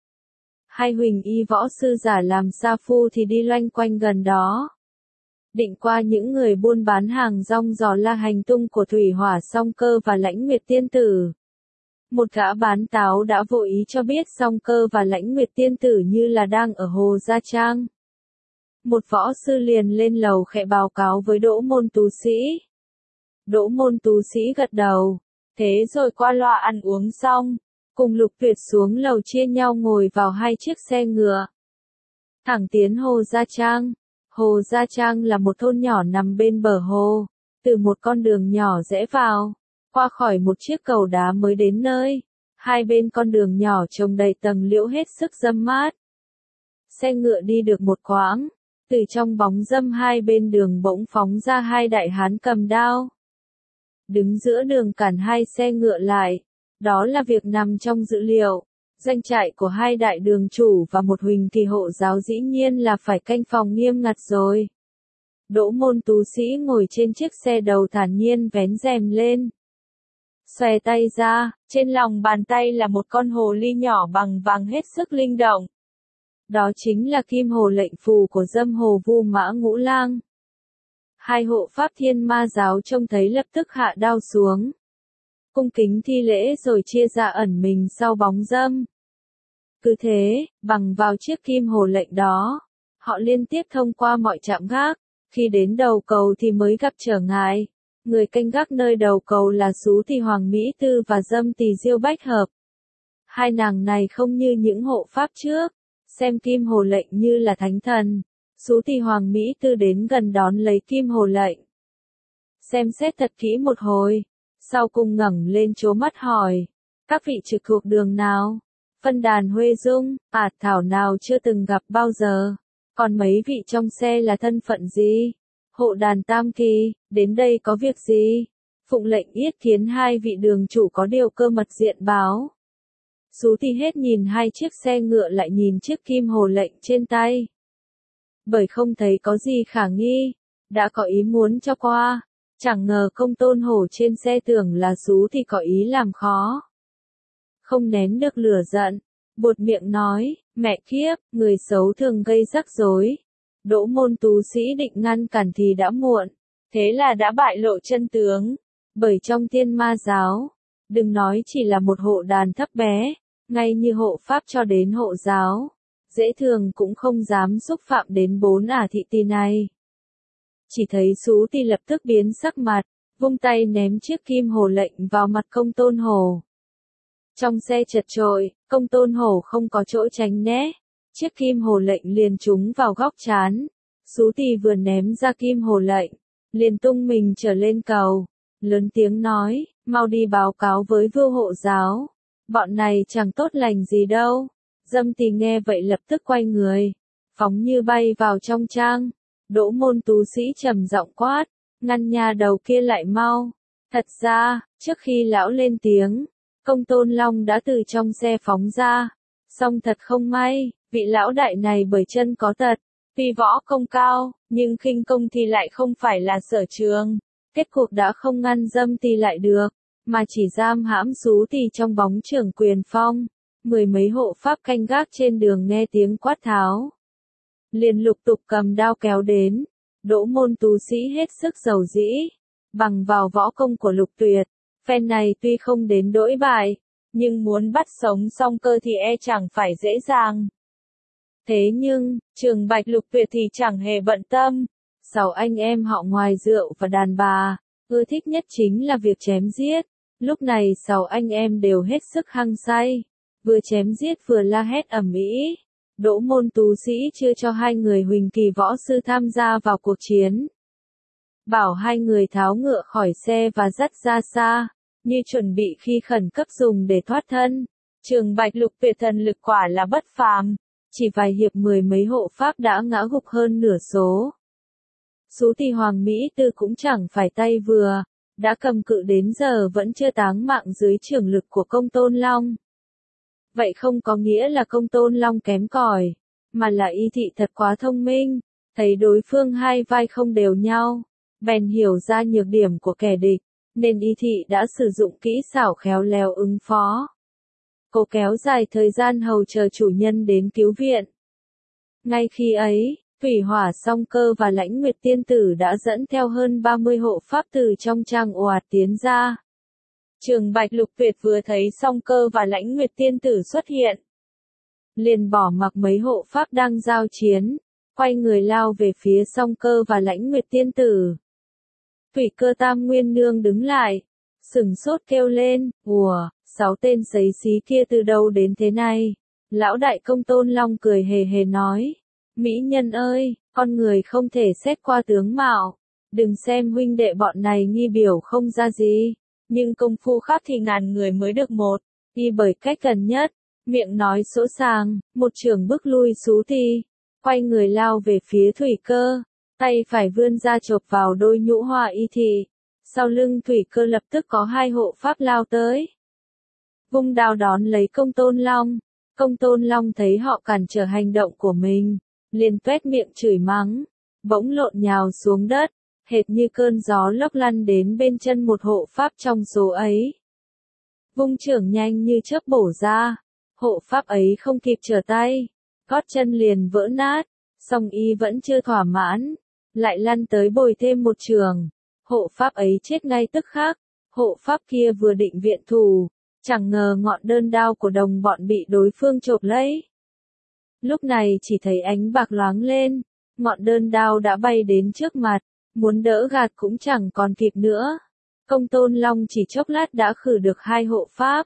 Hai huỳnh y võ sư giả làm sa phu thì đi loanh quanh gần đó. Định qua những người buôn bán hàng rong dò la hành tung của Thủy Hỏa Song Cơ và Lãnh Nguyệt tiên tử. Một gã bán táo đã vô ý cho biết Song Cơ và Lãnh Nguyệt tiên tử như là đang ở Hồ Gia Trang. Một võ sư liền lên lầu khẽ báo cáo với Đỗ Môn tú sĩ. Đỗ Môn tú sĩ gật đầu, thế rồi qua loa ăn uống xong, cùng Lục Tuyệt xuống lầu chia nhau ngồi vào hai chiếc xe ngựa. Thẳng tiến Hồ Gia Trang. Hồ Gia Trang là một thôn nhỏ nằm bên bờ hồ, từ một con đường nhỏ rẽ vào, qua khỏi một chiếc cầu đá mới đến nơi. Hai bên con đường nhỏ trồng đầy tầng liễu hết sức râm mát. Xe ngựa đi được một quãng, từ trong bóng râm hai bên đường bỗng phóng ra hai đại hán cầm đao. Đứng giữa đường cản hai xe ngựa lại, đó là việc nằm trong dữ liệu. Doanh trại của hai đại đường chủ và một huỳnh kỳ hộ giáo dĩ nhiên là phải canh phòng nghiêm ngặt rồi. Đỗ Môn tú sĩ ngồi trên chiếc xe đầu thản nhiên vén rèm lên. Xòe tay ra, trên lòng bàn tay là một con hồ ly nhỏ bằng vàng hết sức linh động. Đó chính là kim hồ lệnh phù của dâm hồ Vu Mã Ngũ Lang. Hai hộ pháp Thiên Ma giáo trông thấy lập tức hạ đao xuống. Cung kính thi lễ rồi chia ra ẩn mình sau bóng dâm. Cứ thế, bằng vào chiếc kim hồ lệnh đó, họ liên tiếp thông qua mọi trạm gác, khi đến đầu cầu thì mới gặp trở ngại. Người canh gác nơi đầu cầu là Sú Tỳ Hoàng Mỹ Tư và Dâm Tỳ Diêu Bách Hợp. Hai nàng này không như những hộ pháp trước, xem kim hồ lệnh như là thánh thần. Sú Tỳ Hoàng Mỹ Tư đến gần đón lấy kim hồ lệnh. Xem xét thật kỹ một hồi, sau cùng ngẩng lên trố mắt hỏi, các vị trực thuộc đường nào? Phân đàn Huê Dung, à thảo nào chưa từng gặp bao giờ. Còn mấy vị trong xe là thân phận gì? Hộ đàn Tam Kỳ, đến đây có việc gì? Phụng lệnh yết kiến hai vị đường chủ có điều cơ mật diện báo. Sú Tỳ hết nhìn hai chiếc xe ngựa lại nhìn chiếc kim hồ lệnh trên tay. Bởi không thấy có gì khả nghi, đã có ý muốn cho qua, chẳng ngờ Công Tôn Hổ trên xe tưởng là Sú Tỳ có ý làm khó. Không nén được lửa giận, buột miệng nói, mẹ kiếp, người xấu thường gây rắc rối. Đỗ Môn tú sĩ định ngăn cản thì đã muộn, thế là đã bại lộ chân tướng. Bởi trong Thiên Ma giáo, đừng nói chỉ là một hộ đàn thấp bé, ngay như hộ pháp cho đến hộ giáo, dễ thường cũng không dám xúc phạm đến bốn ả thị tỳ này. Chỉ thấy Sú Tỳ lập tức biến sắc mặt, vung tay ném chiếc kim hồ lệnh vào mặt Công Tôn Hổ. Trong xe chật chội, Công Tôn Hổ không có chỗ tránh né, chiếc kim hồ lệnh liền trúng vào góc trán. Sú Tỳ vừa ném ra kim hồ lệnh, liền tung mình trở lên cầu, lớn tiếng nói, mau đi báo cáo với vưu hộ giáo, bọn này chẳng tốt lành gì đâu. Dâm Tỳ nghe vậy lập tức quay người, phóng như bay vào trong trang. Đỗ Môn tú sĩ trầm giọng quát, ngăn nhà đầu kia lại mau. Thật ra, trước khi lão lên tiếng, Công Tôn Long đã từ trong xe phóng ra. Song thật không may, vị lão đại này bởi chân có tật, tuy võ công cao, nhưng khinh công thì lại không phải là sở trường. Kết cục đã không ngăn Dâm Tỳ lại được, mà chỉ giam hãm Sú Tỳ trong bóng Trưởng Quyền Phong. Mười mấy hộ pháp canh gác trên đường nghe tiếng quát tháo, liền lục tục cầm đao kéo đến. Đỗ Môn tú sĩ hết sức giàu dĩ, bằng vào võ công của Lục Tuyệt, phen này tuy không đến đỗi bại, nhưng muốn bắt sống Song Cơ thì e chẳng phải dễ dàng. Thế nhưng, Trường Bạch Lục Tuyệt thì chẳng hề bận tâm. Sáu anh em họ ngoài rượu và đàn bà, ưa thích nhất chính là việc chém giết. Lúc này sáu anh em đều hết sức hăng say, vừa chém giết vừa la hét ầm ĩ. Đỗ Môn tú sĩ chưa cho hai người huỳnh kỳ võ sư tham gia vào cuộc chiến. Bảo hai người tháo ngựa khỏi xe và dắt ra xa, như chuẩn bị khi khẩn cấp dùng để thoát thân. Trường Bạch Lục Tuyệt thần lực quả là bất phàm, chỉ vài hiệp mười mấy hộ pháp đã ngã gục hơn nửa số. Sú Tỳ Hoàng Mỹ Tư cũng chẳng phải tay vừa, đã cầm cự đến giờ vẫn chưa táng mạng dưới trưởng lực của Công Tôn Long. Vậy không có nghĩa là Công Tôn Long kém cỏi, mà là y thị thật quá thông minh, thấy đối phương hai vai không đều nhau, bèn hiểu ra nhược điểm của kẻ địch, nên y thị đã sử dụng kỹ xảo khéo léo ứng phó. Cô kéo dài thời gian hầu chờ chủ nhân đến cứu viện. Ngay khi ấy, Thủy Hỏa Song Cơ và Lãnh Nguyệt Tiên Tử đã dẫn theo hơn ba mươi hộ pháp từ trong trang ồ ạt tiến ra. Trường Bạch Lục Tuyệt vừa thấy Song Cơ và Lãnh Nguyệt Tiên Tử xuất hiện, liền bỏ mặc mấy hộ pháp đang giao chiến, quay người lao về phía Song Cơ và Lãnh Nguyệt Tiên Tử. Thủy Cơ Tam Nguyên Nương đứng lại, sửng sốt kêu lên, ùa, sáu tên sấy xí kia từ đâu đến thế này? Lão đại Công Tôn Long cười hề hề nói, mỹ nhân ơi, con người không thể xét qua tướng mạo, Đừng xem huynh đệ bọn này nghi biểu không ra gì, nhưng công phu khác thì ngàn người mới được một, y bởi cách gần nhất, miệng nói sỗ sàng, một trường bước lui xú thì, quay người lao về phía Thủy Cơ, tay phải vươn ra chộp vào đôi nhũ hoa y thị, sau lưng Thủy Cơ lập tức có hai hộ pháp lao tới. Vung đao đón lấy Công Tôn Long, Công Tôn Long thấy họ cản trở hành động của mình, liền tuét miệng chửi mắng, bỗng lộn nhào xuống đất, hệt như cơn gió lốc lăn đến bên chân một hộ pháp trong số ấy. Vung trưởng nhanh như chớp bổ ra, hộ pháp ấy không kịp trở tay, gót chân liền vỡ nát, song y vẫn chưa thỏa mãn, lại lăn tới bồi thêm một trường, hộ pháp ấy chết ngay tức khắc, hộ pháp kia vừa định viện thù, chẳng ngờ ngọn đơn đao của đồng bọn bị đối phương chộp lấy. Lúc này chỉ thấy ánh bạc loáng lên, ngọn đơn đao đã bay đến trước mặt, muốn đỡ gạt cũng chẳng còn kịp nữa. Công Tôn Long chỉ chốc lát đã khử được hai hộ pháp.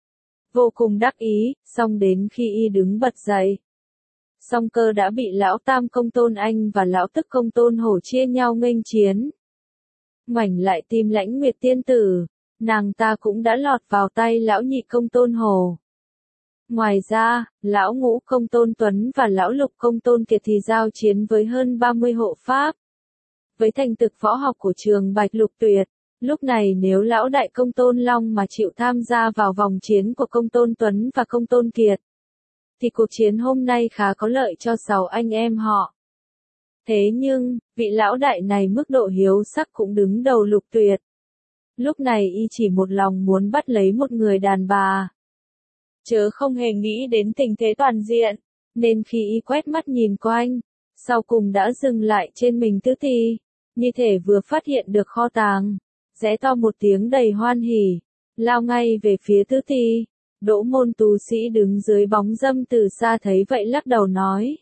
Vô cùng đắc ý, song đến khi y đứng bật dậy. Song Cơ đã bị lão tam Công Tôn Anh và lão tức Công Tôn Hổ chia nhau nghênh chiến. Ngoảnh lại tìm Lãnh Nguyệt tiên tử, nàng ta cũng đã lọt vào tay lão nhị Công Tôn Hổ. Ngoài ra, lão ngũ Công Tôn Tuấn và lão lục Công Tôn Kiệt thì giao chiến với hơn ba mươi hộ pháp. Với thành tựu võ học của trường Bạch Lục Tuyệt, lúc này nếu lão đại Công Tôn Long mà chịu tham gia vào vòng chiến của Công Tôn Tuấn và Công Tôn Kiệt, thì cuộc chiến hôm nay khá có lợi cho sáu anh em họ. Thế nhưng, vị lão đại này mức độ hiếu sắc cũng đứng đầu Lục Tuyệt. Lúc này y chỉ một lòng muốn bắt lấy một người đàn bà, chớ không hề nghĩ đến tình thế toàn diện, nên khi y quét mắt nhìn quanh, sau cùng đã dừng lại trên mình Tứ Thi, như thể vừa phát hiện được kho tàng, rẽ to một tiếng đầy hoan hỉ, lao ngay về phía Tứ Thi. Đỗ Môn tú sĩ đứng dưới bóng râm từ xa thấy vậy lắc đầu nói: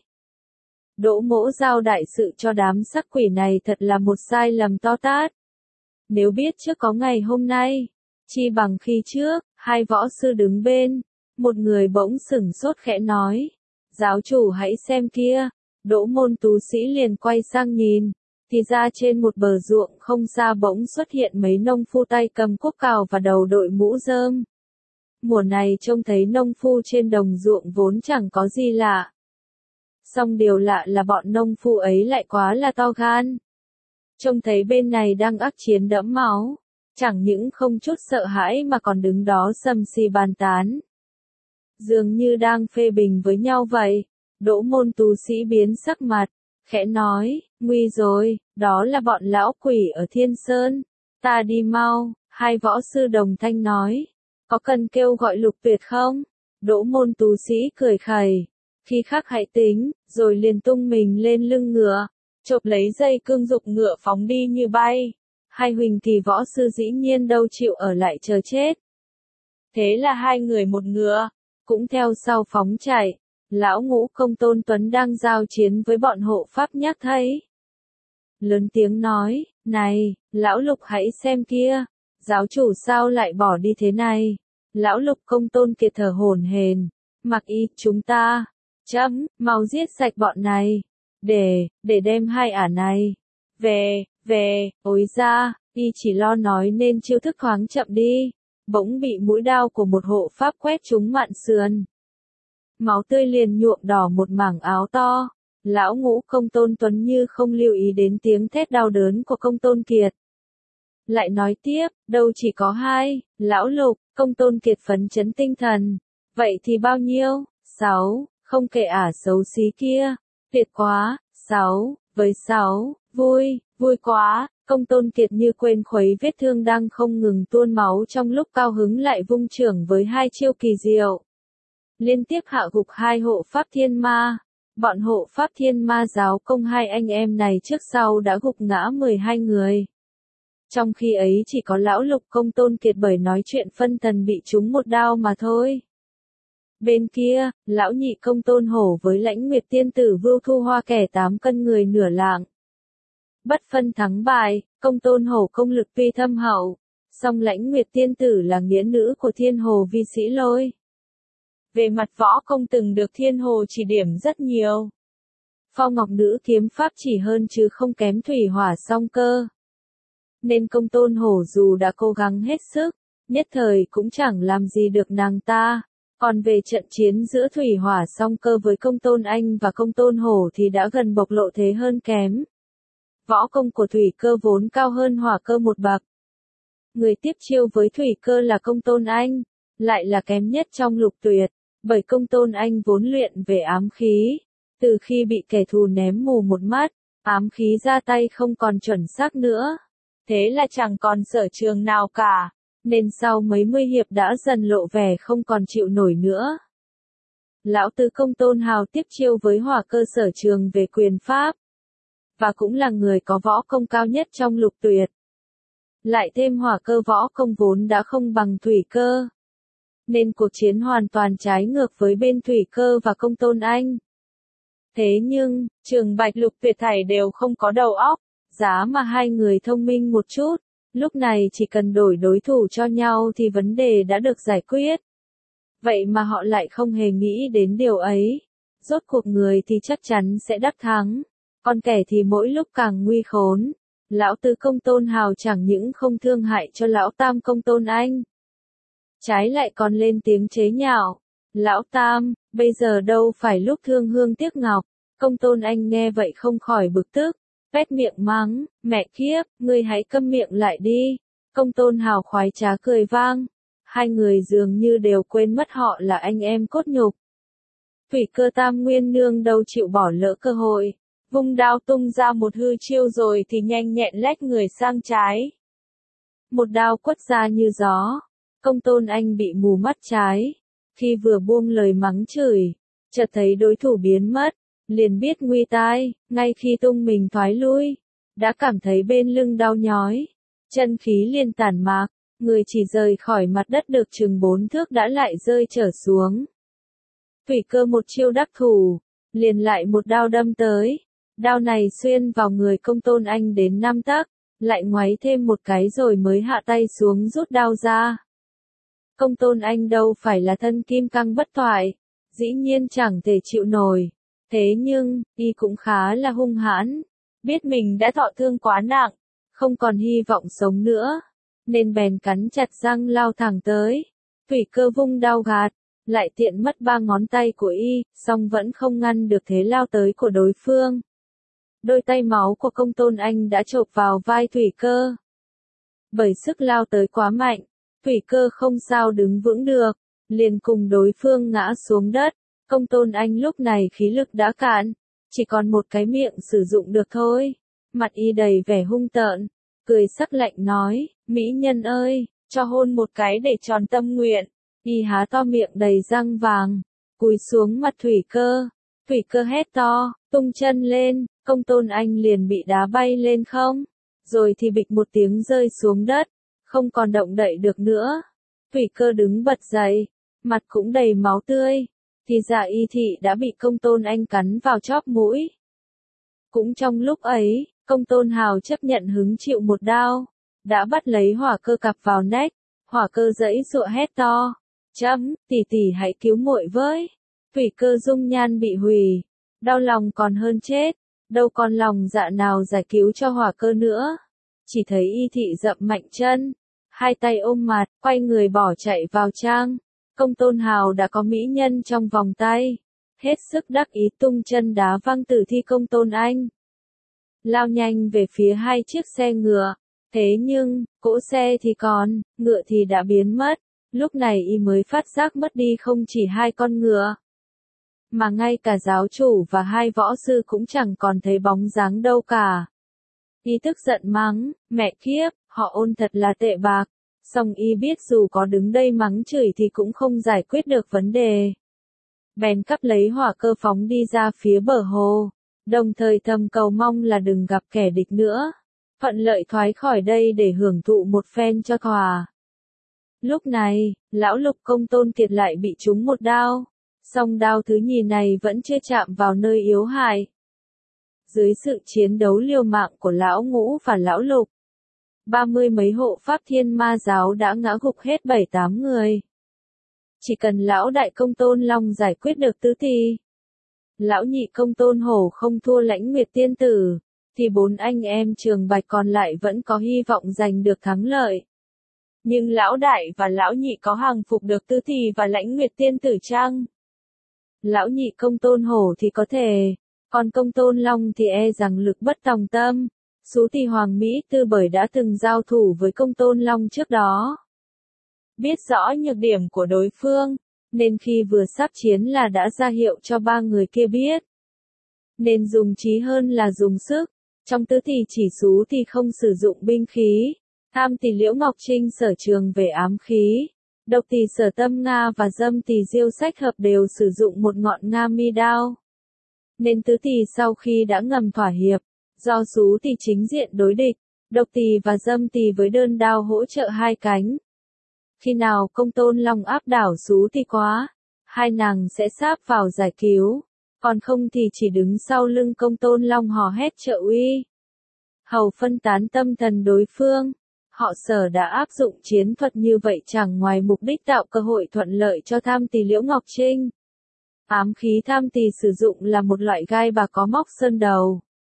Đỗ mỗ giao đại sự cho đám sắc quỷ này thật là một sai lầm to tát. Nếu biết trước có ngày hôm nay, chi bằng khi trước, hai võ sư đứng bên, một người bỗng sửng sốt khẽ nói: Giáo chủ hãy xem kia. Đỗ Môn tú sĩ liền quay sang nhìn, thì ra trên một bờ ruộng không xa bỗng xuất hiện mấy nông phu tay cầm cuốc cào và đầu đội mũ rơm. Mùa này trông thấy nông phu trên đồng ruộng vốn chẳng có gì lạ. Song điều lạ là bọn nông phu ấy lại quá là to gan. Trông thấy bên này đang ác chiến đẫm máu, chẳng những không chút sợ hãi mà còn đứng đó sầm xì bàn tán. Dường như đang phê bình với nhau vậy. Đỗ Môn tú sĩ biến sắc mặt, khẽ nói: Nguy rồi, đó là bọn lão quỷ ở Thiên Sơn. Ta đi mau. Hai võ sư đồng thanh nói: Có cần kêu gọi Lục Tuyệt không? Đỗ Môn tú sĩ cười khẩy: Khi khác hãy tính, rồi liền tung mình lên lưng ngựa, chộp lấy dây cương dục ngựa phóng đi như bay. Hai huỳnh kỳ võ sư dĩ nhiên đâu chịu ở lại chờ chết. Thế là hai người một ngựa, cũng theo sau phóng chạy. Lão ngũ Công Tôn Tuấn đang giao chiến với bọn hộ pháp nhác thấy. Lớn tiếng nói: Này, lão lục hãy xem kia. Giáo chủ sao lại bỏ đi thế này? Lão lục Công Tôn Kiệt thở hổn hển: Mặc y, chúng ta, chấm, mau giết sạch bọn này. Để, để đem hai ả này. Về, về, ối ra, y chỉ lo nói nên chiêu thức thoáng chậm đi. Bỗng bị mũi đao của một hộ pháp quét trúng mạn sườn. Máu tươi liền nhuộm đỏ một mảng áo to. Lão ngũ Công Tôn Tuấn như không lưu ý đến tiếng thét đau đớn của Công Tôn Kiệt. Lại nói tiếp, đâu chỉ có hai, lão lục. Công Tôn Kiệt phấn chấn tinh thần. Vậy thì bao nhiêu? Sáu, không kể ả xấu xí kia. Tuyệt quá, sáu, với sáu, vui, vui quá. Công Tôn Kiệt như quên khuấy vết thương đang không ngừng tuôn máu trong lúc cao hứng lại vung chưởng với hai chiêu kỳ diệu. Liên tiếp hạ gục hai hộ pháp thiên ma. Bọn hộ pháp thiên ma giáo công hai anh em này trước sau đã gục ngã mười hai người. Trong khi ấy chỉ có lão lục Công Tôn Kiệt bởi nói chuyện phân thần bị trúng một đao mà thôi. Bên kia, lão nhị Công Tôn Hổ với Lãnh Nguyệt tiên tử Vưu Thu Hoa kẻ tám cân người nửa lạng. Bất phân thắng bại, Công Tôn Hổ công lực tuy thâm hậu, song Lãnh Nguyệt tiên tử là nghĩa nữ của Thiên Hồ Vi Sĩ Lôi. Về mặt võ công từng được Thiên Hồ chỉ điểm rất nhiều. Phong Ngọc Nữ kiếm pháp chỉ hơn chứ không kém thủy hỏa song cơ. Nên Công Tôn Hổ dù đã cố gắng hết sức, nhất thời cũng chẳng làm gì được nàng ta. Còn về trận chiến giữa thủy hỏa song cơ với Công Tôn Anh và Công Tôn Hổ thì đã gần bộc lộ thế hơn kém. Võ công của thủy cơ vốn cao hơn hỏa cơ một bậc. Người tiếp chiêu với thủy cơ là Công Tôn Anh, lại là kém nhất trong lục tuyệt, bởi Công Tôn Anh vốn luyện về ám khí. Từ khi bị kẻ thù ném mù một mắt, ám khí ra tay không còn chuẩn xác nữa. Thế là chẳng còn sở trường nào cả, nên sau mấy mươi hiệp đã dần lộ vẻ không còn chịu nổi nữa. Lão tứ Công Tôn Hào tiếp chiêu với hỏa cơ sở trường về quyền pháp, và cũng là người có võ công cao nhất trong lục tuyệt. Lại thêm hỏa cơ võ công vốn đã không bằng thủy cơ, nên cuộc chiến hoàn toàn trái ngược với bên thủy cơ và Công Tôn Anh. Thế nhưng, Trường Bạch Lục Tuyệt thảy đều không có đầu óc, giá mà hai người thông minh một chút, lúc này chỉ cần đổi đối thủ cho nhau thì vấn đề đã được giải quyết. Vậy mà họ lại không hề nghĩ đến điều ấy. Rốt cuộc người thì chắc chắn sẽ đắc thắng, còn kẻ thì mỗi lúc càng nguy khốn. Lão tứ Công Tôn Hào chẳng những không thương hại cho lão tam Công Tôn Anh, trái lại còn lên tiếng chế nhạo. Lão tam, bây giờ đâu phải lúc thương hương tiếc ngọc. Công Tôn Anh nghe vậy không khỏi bực tức, vét miệng mắng, mẹ kiếp, ngươi hãy câm miệng lại đi. Công Tôn Hào khoái trá cười vang, hai người dường như đều quên mất họ là anh em cốt nhục. Thủy cơ Tam Nguyên Nương đâu chịu bỏ lỡ cơ hội, vung đao tung ra một hư chiêu rồi thì nhanh nhẹn lách người sang trái. Một đao quất ra như gió, Công Tôn Anh bị mù mắt trái. Khi vừa buông lời mắng chửi, chợt thấy đối thủ biến mất, liền biết nguy tai, ngay khi tung mình thoái lui, đã cảm thấy bên lưng đau nhói, chân khí liền tản mạc, người chỉ rời khỏi mặt đất được chừng bốn thước đã lại rơi trở xuống. Thủy cơ một chiêu đắc thủ, liền lại một đao đâm tới, đao này xuyên vào người Công Tôn Anh đến năm tấc, lại ngoáy thêm một cái rồi mới hạ tay xuống rút đao ra. Công Tôn Anh đâu phải là thân kim cang bất thoại, dĩ nhiên chẳng thể chịu nổi. Thế nhưng, y cũng khá là hung hãn, biết mình đã thọ thương quá nặng, không còn hy vọng sống nữa, nên bèn cắn chặt răng lao thẳng tới. Thủy cơ vung đao gạt, lại tiện mất ba ngón tay của y, song vẫn không ngăn được thế lao tới của đối phương. Đôi tay máu của Công Tôn Anh đã chộp vào vai thủy cơ. Bởi sức lao tới quá mạnh, thủy cơ không sao đứng vững được, liền cùng đối phương ngã xuống đất. Công Tôn Anh lúc này khí lực đã cạn, chỉ còn một cái miệng sử dụng được thôi. Mặt y đầy vẻ hung tợn, cười sắc lạnh nói, mỹ nhân ơi, cho hôn một cái để tròn tâm nguyện. Y há to miệng đầy răng vàng, cúi xuống mặt thủy cơ. Thủy cơ hét to, tung chân lên, Công Tôn Anh liền bị đá bay lên không, rồi thì bịch một tiếng rơi xuống đất, không còn động đậy được nữa. Thủy cơ đứng bật dậy, mặt cũng đầy máu tươi. Thì ra y thị đã bị Công Tôn Anh cắn vào chóp mũi. Cũng trong lúc ấy, Công Tôn Hào chấp nhận hứng chịu một đao, đã bắt lấy hỏa cơ cặp vào nách, hỏa cơ giãy giụa hét to, chấm, tỷ tỷ hãy cứu muội với. Thủy cơ dung nhan bị hủy, đau lòng còn hơn chết, đâu còn lòng dạ nào giải cứu cho hỏa cơ nữa. Chỉ thấy y thị dậm mạnh chân, hai tay ôm mặt, quay người bỏ chạy vào trang. Công Tôn Hào đã có mỹ nhân trong vòng tay, hết sức đắc ý tung chân đá văng tử thi Công Tôn Anh. Lao nhanh về phía hai chiếc xe ngựa, thế nhưng, cỗ xe thì còn, ngựa thì đã biến mất, lúc này y mới phát giác mất đi không chỉ hai con ngựa, mà ngay cả giáo chủ và hai võ sư cũng chẳng còn thấy bóng dáng đâu cả. Y tức giận mắng, mẹ kiếp, họ Ôn thật là tệ bạc. Song y biết dù có đứng đây mắng chửi thì cũng không giải quyết được vấn đề. Bèn cắp lấy hỏa cơ phóng đi ra phía bờ hồ, đồng thời thầm cầu mong là đừng gặp kẻ địch nữa, thuận lợi thoái khỏi đây để hưởng thụ một phen cho thỏa. Lúc này, lão Lục Công Tôn Kiệt lại bị trúng một đao, song đao thứ nhì này vẫn chưa chạm vào nơi yếu hại. Dưới sự chiến đấu liều mạng của lão Ngũ và lão Lục, ba mươi mấy hộ pháp Thiên Ma giáo đã ngã gục hết bảy tám người. Chỉ cần lão đại Công Tôn Long giải quyết được tứ thì, Lão nhị công tôn hổ không thua Lãnh Nguyệt tiên tử, thì bốn anh em Trường Bạch còn lại vẫn có hy vọng giành được thắng lợi. Nhưng lão đại và lão nhị có hàng phục được Tư Thì và Lãnh Nguyệt tiên tử chăng? Lão nhị công tôn hổ thì có thể, còn công tôn long thì e rằng lực bất tòng tâm. Sú thì Hoàng Mỹ Tư bởi đã từng giao thủ với công tôn long trước đó. Biết rõ nhược điểm của đối phương, nên khi vừa sắp chiến là đã ra hiệu cho ba người kia biết. Nên dùng trí hơn là dùng sức, trong Tứ thì chỉ Sú thì không sử dụng binh khí, Tham thì Liễu Ngọc Trinh sở trường về ám khí, Độc thì Sở Tâm Nga và Dâm thì Diêu Sách Hợp đều sử dụng một ngọn Nga mi đao. Nên Tứ thì sau khi đã ngầm thỏa hiệp, do Sú thì chính diện đối địch, Độc thì và Dâm thì với đơn đao hỗ trợ hai cánh. Khi nào công tôn long áp đảo Sú thì quá, hai nàng sẽ sáp vào giải cứu, còn không thì chỉ đứng sau lưng công tôn long hò hét trợ uy. Hầu phân tán tâm thần đối phương, họ Sở đã áp dụng chiến thuật như vậy chẳng ngoài mục đích tạo cơ hội thuận lợi cho Tham Tỳ Liễu Ngọc Trinh. Ám khí Tham Tỳ sử dụng là một loại gai bạc có móc sơn đầu.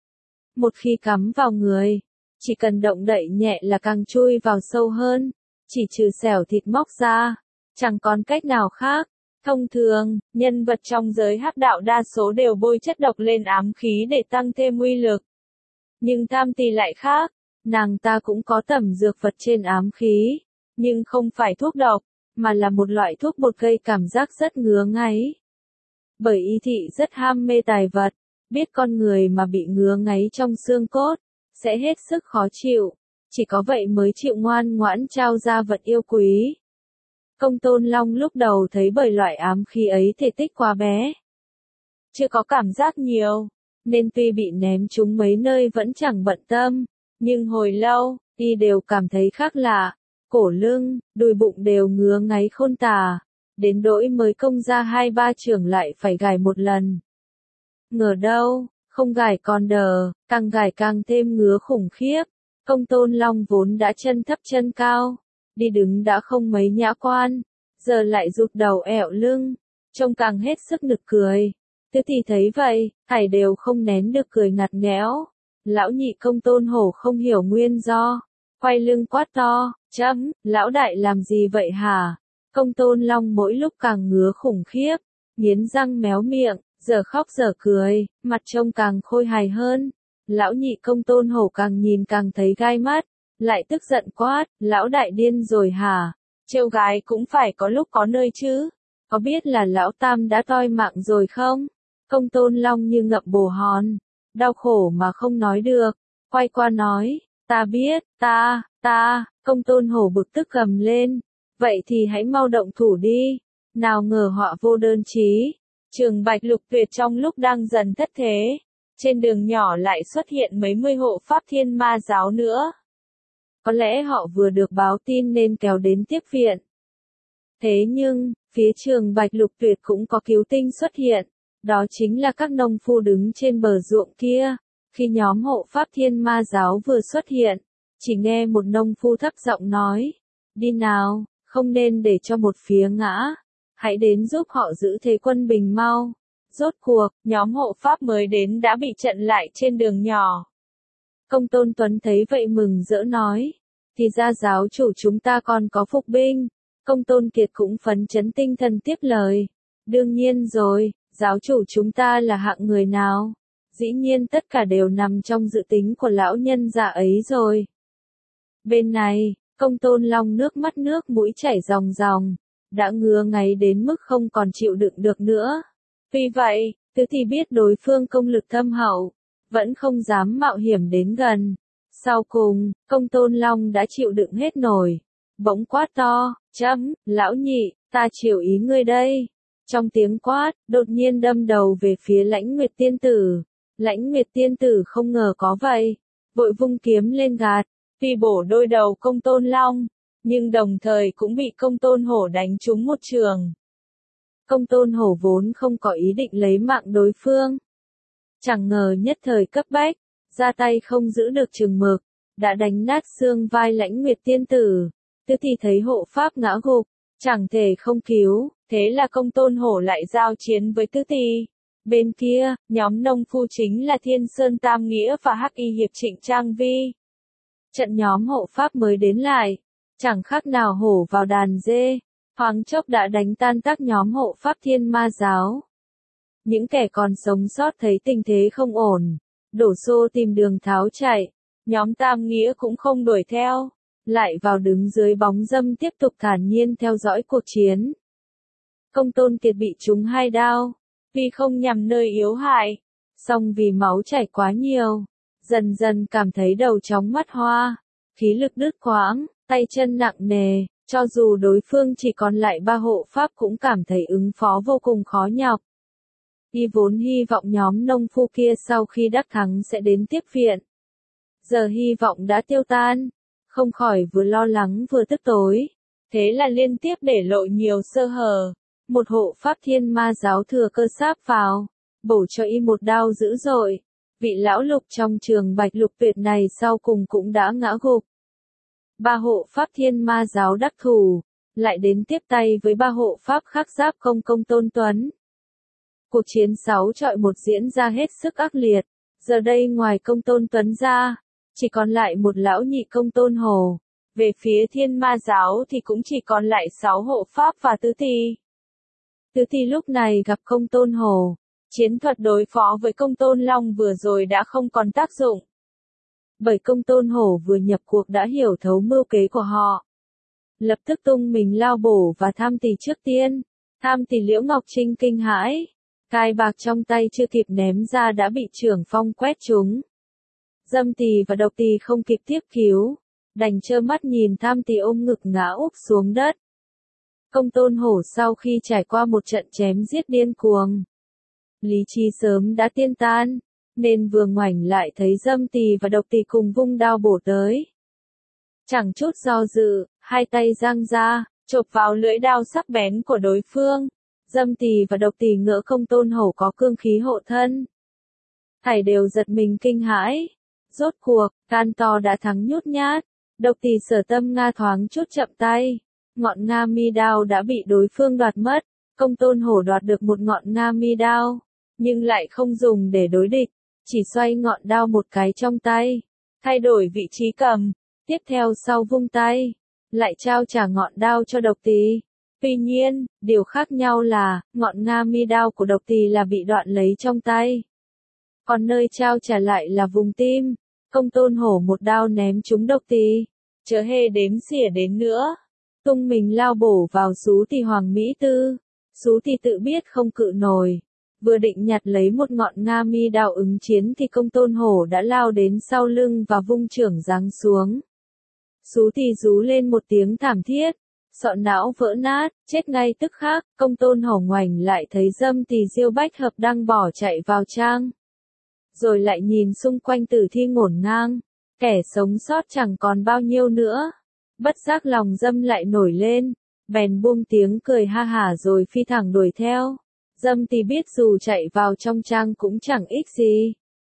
Một khi cắm vào người, chỉ cần động đậy nhẹ là càng chui vào sâu hơn, chỉ trừ xẻo thịt móc ra, chẳng còn cách nào khác. Thông thường, nhân vật trong giới hắc đạo đa số đều bôi chất độc lên ám khí để tăng thêm uy lực. Nhưng Tham Tỳ lại khác, nàng ta cũng có tẩm dược vật trên ám khí, nhưng không phải thuốc độc, mà là một loại thuốc bột gây cảm giác rất ngứa ngáy. Bởi y thị rất ham mê tài vật, biết con người mà bị ngứa ngáy trong xương cốt, sẽ hết sức khó chịu, chỉ có vậy mới chịu ngoan ngoãn trao ra vật yêu quý. Công tôn long lúc đầu thấy bởi loại ám khí ấy thể tích quá bé, chưa có cảm giác nhiều, nên tuy bị ném trúng mấy nơi vẫn chẳng bận tâm, nhưng hồi lâu, y đều cảm thấy khác lạ, cổ lưng, đùi bụng đều ngứa ngáy khôn tả, đến nỗi mới công ra hai ba chưởng lại phải gài một lần. Ngờ đâu, không gài còn đờ, càng gài càng thêm ngứa khủng khiếp. Công tôn long vốn đã chân thấp chân cao, đi đứng đã không mấy nhã quan, giờ lại rụt đầu ẹo lưng, trông càng hết sức nực cười. Tư thì thấy vậy, thảy đều không nén được cười ngặt nghẽo. Lão nhị công tôn hổ không hiểu nguyên do, quay lưng quát to, chấm, lão đại làm gì vậy hả? Công tôn long mỗi lúc càng ngứa khủng khiếp, nghiến răng méo miệng, giờ khóc giờ cười, mặt trông càng khôi hài hơn. Lão nhị công tôn hổ càng nhìn càng thấy gai mắt, lại tức giận quát, lão đại điên rồi hả? Trêu gái cũng phải có lúc có nơi chứ, có biết là lão tam đã toi mạng rồi không? Công tôn long như ngậm bồ hòn, đau khổ mà không nói được, quay qua nói, ta biết, ta, ta, công tôn hổ bực tức gầm lên, vậy thì hãy mau động thủ đi, nào ngờ họa vô đơn chí, Trường Bạch Lục Tuyệt trong lúc đang dần thất thế, trên đường nhỏ lại xuất hiện mấy mươi hộ pháp thiên ma giáo nữa. Có lẽ họ vừa được báo tin nên kéo đến tiếp viện. Thế nhưng, phía Trường Bạch Lục Tuyệt cũng có cứu tinh xuất hiện, đó chính là các nông phu đứng trên bờ ruộng kia. Khi nhóm hộ pháp thiên ma giáo vừa xuất hiện, chỉ nghe một nông phu thấp giọng nói, đi nào, không nên để cho một phía ngã, hãy đến giúp họ giữ thế quân bình mau. Rốt cuộc, nhóm hộ pháp mới đến đã bị chặn lại trên đường nhỏ. Công tôn Tuấn thấy vậy mừng rỡ nói, thì ra giáo chủ chúng ta còn có phục binh. Công tôn Kiệt cũng phấn chấn tinh thần tiếp lời, đương nhiên rồi, giáo chủ chúng ta là hạng người nào? Dĩ nhiên tất cả đều nằm trong dự tính của lão nhân già ấy rồi. Bên này, công tôn long nước mắt nước mũi chảy ròng ròng, đã ngứa ngáy đến mức không còn chịu đựng được nữa. Vì vậy, Tứ thì biết đối phương công lực thâm hậu, vẫn không dám mạo hiểm đến gần. Sau cùng, công tôn long đã chịu đựng hết nổi, bỗng quát to, chấm, lão nhị, ta chịu ý ngươi đây. Trong tiếng quát, đột nhiên đâm đầu về phía Lãnh Nguyệt tiên tử. Lãnh Nguyệt tiên tử không ngờ có vậy, vội vung kiếm lên gạt, tuy bổ đôi đầu công tôn long, nhưng đồng thời cũng bị công tôn hổ đánh trúng một trường. Công tôn hổ vốn không có ý định lấy mạng đối phương. Chẳng ngờ nhất thời cấp bách, ra tay không giữ được chừng mực, đã đánh nát xương vai Lãnh Nguyệt tiên tử. Tư thì thấy hộ pháp ngã gục, chẳng thể không cứu, thế là công tôn hổ lại giao chiến với Tư thì. Bên kia, nhóm nông phu chính là Thiên Sơn Tam Nghĩa và Hắc Y Hiệp Trịnh Trang Vi. Trận nhóm hộ pháp mới đến lại, chẳng khác nào hổ vào đàn dê, thoáng chốc đã đánh tan tác nhóm hộ pháp Thiên Ma giáo. Những kẻ còn sống sót thấy tình thế không ổn, đổ xô tìm đường tháo chạy, nhóm Tam Nghĩa cũng không đuổi theo, lại vào đứng dưới bóng râm tiếp tục thản nhiên theo dõi cuộc chiến. Công Tôn Kiệt bị trúng hai đao, vì không nhằm nơi yếu hại, song vì máu chảy quá nhiều, dần dần cảm thấy đầu chóng mắt hoa, khí lực đứt quãng, tay chân nặng nề, cho dù đối phương chỉ còn lại ba hộ pháp cũng cảm thấy ứng phó vô cùng khó nhọc. Y vốn hy vọng nhóm nông phu kia sau khi đắc thắng sẽ đến tiếp viện. Giờ hy vọng đã tiêu tan, không khỏi vừa lo lắng vừa tức tối, thế là liên tiếp để lộ nhiều sơ hở. Một hộ pháp Thiên Ma giáo thừa cơ sáp vào, bổ cho y một đao dữ dội. Vị lão lục trong trường Bạch Lục Tuyệt này sau cùng cũng đã ngã gục. Ba hộ pháp Thiên Ma giáo đắc thủ, lại đến tiếp tay với ba hộ pháp khác giáp công Công Tôn Tuấn. Cuộc chiến sáu chọi một diễn ra hết sức ác liệt, giờ đây ngoài Công Tôn Tuấn ra, chỉ còn lại một lão nhị Công Tôn Hổ. Về phía Thiên Ma giáo thì cũng chỉ còn lại sáu hộ pháp và tứ tỳ. Tứ tỳ lúc này gặp Công Tôn Hổ, chiến thuật đối phó với Công Tôn Long vừa rồi đã không còn tác dụng. Bởi Công Tôn Hổ vừa nhập cuộc đã hiểu thấu mưu kế của họ. Lập tức tung mình lao bổ và tham tỳ trước tiên. Tham tỳ Liễu Ngọc Trinh kinh hãi, cai bạc trong tay chưa kịp ném ra đã bị trưởng phong quét trúng. Dâm tỳ và độc tỳ không kịp tiếp cứu, đành trơ mắt nhìn tham tỳ ôm ngực ngã úp xuống đất. Công Tôn Hổ sau khi trải qua một trận chém giết điên cuồng, lý trí sớm đã tiên tan, nên vừa ngoảnh lại thấy dâm tỳ và độc tỳ cùng vung đao bổ tới. Chẳng chút do dự, hai tay giang ra, chộp vào lưỡi đao sắc bén của đối phương. Dâm tỳ và độc tỳ ngỡ Công Tôn Hổ có cương khí hộ thân, thảy đều giật mình kinh hãi. Rốt cuộc, can to đã thắng nhút nhát, độc tỳ Sở Tâm Nga thoáng chút chậm tay. Ngọn Nga mi đao đã bị đối phương đoạt mất, Công Tôn Hổ đoạt được một ngọn Nga mi đao, nhưng lại không dùng để đối địch, chỉ xoay ngọn đao một cái trong tay, thay đổi vị trí cầm, tiếp theo sau vung tay, lại trao trả ngọn đao cho độc tỳ. Tuy nhiên, điều khác nhau là, ngọn Nga mi đao của độc tỳ là bị đoạn lấy trong tay, còn nơi trao trả lại là vùng tim. Công Tôn Hổ một đao ném trúng độc tỳ, chớ hề đếm xỉa đến nữa, tung mình lao bổ vào Sú Tỳ Hoàng Mỹ Tư. Sú Tỳ tự biết không cự nổi, vừa định nhặt lấy một ngọn Nga mi đao ứng chiến thì Công Tôn Hổ đã lao đến sau lưng và vung chưởng giáng xuống. Sú Tỳ rú lên một tiếng thảm thiết, sọ não vỡ nát, chết ngay tức khắc. Công Tôn Hổ ngoảnh lại thấy dâm tỳ Diêu Bách Hợp đang bỏ chạy vào trang, rồi lại nhìn xung quanh tử thi ngổn ngang, kẻ sống sót chẳng còn bao nhiêu nữa. Bất giác lòng dâm lại nổi lên, bèn buông tiếng cười ha hả rồi phi thẳng đuổi theo. Dâm tỳ biết dù chạy vào trong trang cũng chẳng ích gì,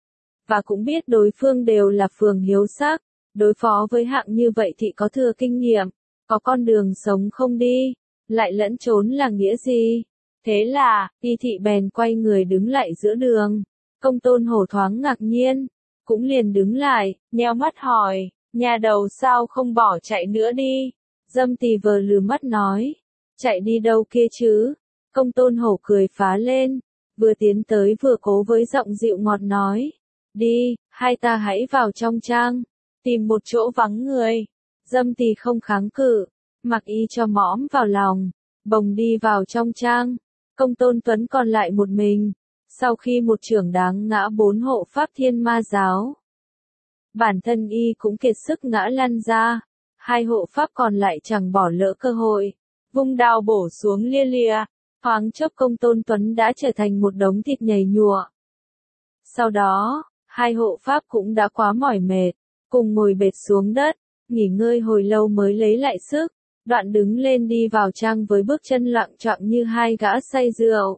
và cũng biết đối phương đều là phường hiếu sắc, đối phó với hạng như vậy thì có thừa kinh nghiệm, có con đường sống không đi, lại lẫn trốn là nghĩa gì. Thế là, y thị bèn quay người đứng lại giữa đường. Công Tôn Hổ thoáng ngạc nhiên, cũng liền đứng lại, nheo mắt hỏi, nhà đầu sao không bỏ chạy nữa đi. Dâm tỳ vờ lừ mắt nói, chạy đi đâu kia chứ. Công Tôn Hổ cười phá lên, vừa tiến tới vừa cố với giọng dịu ngọt nói, đi, hai ta hãy vào trong trang, tìm một chỗ vắng người. Dâm tỳ không kháng cự, mặc y cho mõm vào lòng, bồng đi vào trong trang. Công Tôn Tuấn còn lại một mình, sau khi một trưởng đáng ngã bốn hộ pháp Thiên Ma giáo. Bản thân y cũng kiệt sức ngã lăn ra, hai hộ pháp còn lại chẳng bỏ lỡ cơ hội, vung đao bổ xuống lia lịa, thoáng chốc Công Tôn Tuấn đã trở thành một đống thịt nhầy nhụa. Sau đó, hai hộ pháp cũng đã quá mỏi mệt, cùng ngồi bệt xuống đất, nghỉ ngơi hồi lâu mới lấy lại sức, đoạn đứng lên đi vào trang với bước chân loạng choạng như hai gã say rượu.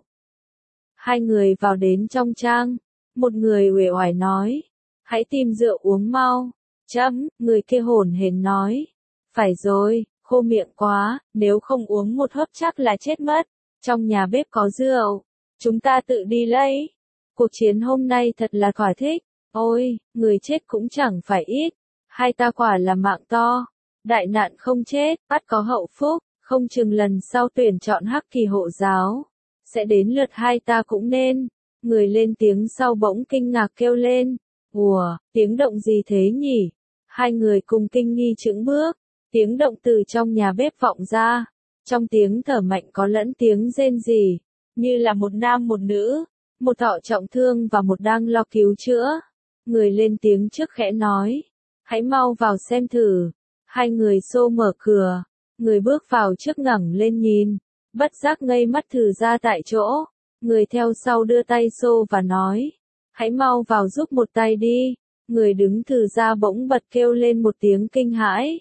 Hai người vào đến trong trang, một người uể oải nói, hãy tìm rượu uống mau. Chấm, người kia hổn hển nói, phải rồi, khô miệng quá, nếu không uống một hớp chắc là chết mất, trong nhà bếp có rượu. chúng ta tự đi lấy. Cuộc chiến hôm nay thật là thỏa thích. Ôi, người chết cũng chẳng phải ít. Hai ta quả là mạng to. Đại nạn không chết, bắt có hậu phúc. Không chừng lần sau tuyển chọn hắc kỳ hộ giáo. Sẽ đến lượt hai ta cũng nên. Người lên tiếng sau bỗng kinh ngạc kêu lên. Ủa, tiếng động gì thế nhỉ? Hai người cùng kinh nghi chững bước. Tiếng động từ trong nhà bếp vọng ra. Trong tiếng thở mạnh có lẫn tiếng rên rỉ. Như là một nam một nữ. Một thọ trọng thương và một đang lo cứu chữa. Người lên tiếng trước khẽ nói. Hãy mau vào xem thử. Hai người xô mở cửa. Người bước vào trước ngẩng lên nhìn. Bất giác ngây mắt thử ra tại chỗ. Người theo sau đưa tay xô và nói. Hãy mau vào giúp một tay đi. Người đứng thử ra bỗng bật kêu lên một tiếng kinh hãi.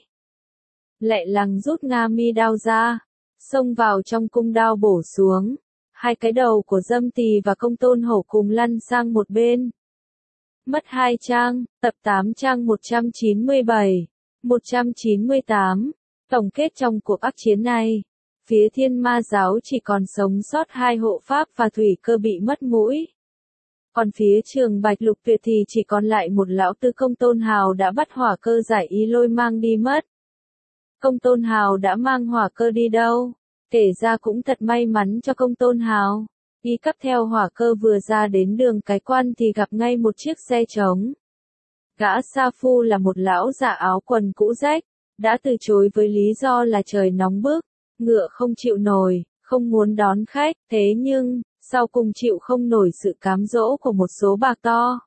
Lẹ lằng rút nga mi đao ra. Xông vào trong cung đao bổ xuống. Hai cái đầu của Dâm Tỳ và Công Tôn Hổ cùng lăn sang một bên. Mất hai trang, tập tám trang một trăm chín mươi bảy, một trăm chín mươi tám. Tổng kết trong cuộc ác chiến này, phía Thiên Ma giáo chỉ còn sống sót hai hộ pháp và thủy cơ bị mất mũi. Còn phía Trường Bạch Lục Tuyệt thì chỉ còn lại một lão tư Công Tôn Hào đã bắt hỏa cơ giải ý lôi mang đi mất. Công Tôn Hào đã mang hỏa cơ đi đâu? Kể ra cũng thật may mắn cho Công Tôn Hào. Y cắp theo hỏa cơ vừa ra đến đường Cái Quan thì gặp ngay một chiếc xe trống. Gã sa phu là một lão già áo quần cũ rách, đã từ chối với lý do là trời nóng bức, ngựa không chịu nổi, không muốn đón khách, thế nhưng, sau cùng chịu không nổi sự cám dỗ của một số bạc to.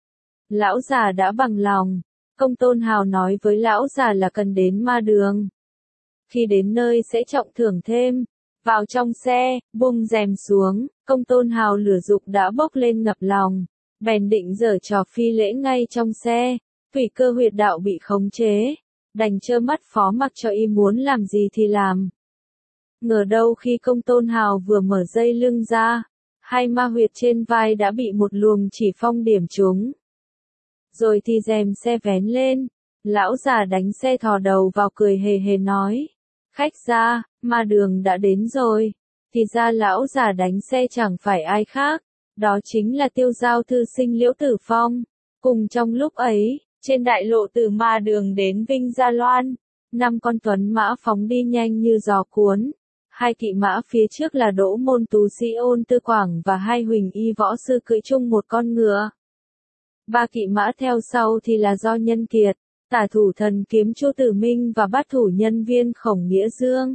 Lão già đã bằng lòng, Công Tôn Hào nói với lão già là cần đến Ma Đường. Khi đến nơi sẽ trọng thưởng thêm. Vào trong xe, buông rèm xuống, Công Tôn Hào lửa dục đã bốc lên ngập lòng. Bèn định giở trò phi lễ ngay trong xe. Thủy cơ huyệt đạo bị khống chế. Đành trơ mắt phó mặc cho y muốn làm gì thì làm. Ngờ đâu khi Công Tôn Hào vừa mở dây lưng ra, hai ma huyệt trên vai đã bị một luồng chỉ phong điểm trúng. Rồi thì rèm xe vén lên. Lão già đánh xe thò đầu vào cười hề hề nói. Khách ra, Ma Đường đã đến rồi. Thì ra lão già đánh xe chẳng phải ai khác. Đó chính là Tiêu Giao thư sinh Liễu Tử Phong. Cùng trong lúc ấy, trên đại lộ từ Ma Đường đến Vinh Gia Loan, năm con tuấn mã phóng đi nhanh như gió cuốn. Hai kỵ mã phía trước là Đỗ Môn tú sĩ Ôn Tư Quảng và hai huỳnh y võ sư cưỡi chung một con ngựa. Ba kỵ mã theo sau thì là Do Nhân Kiệt, Tả Thủ Thần Kiếm Chu Tử Minh và Bát Thủ Nhân Viên Khổng Nghĩa Dương.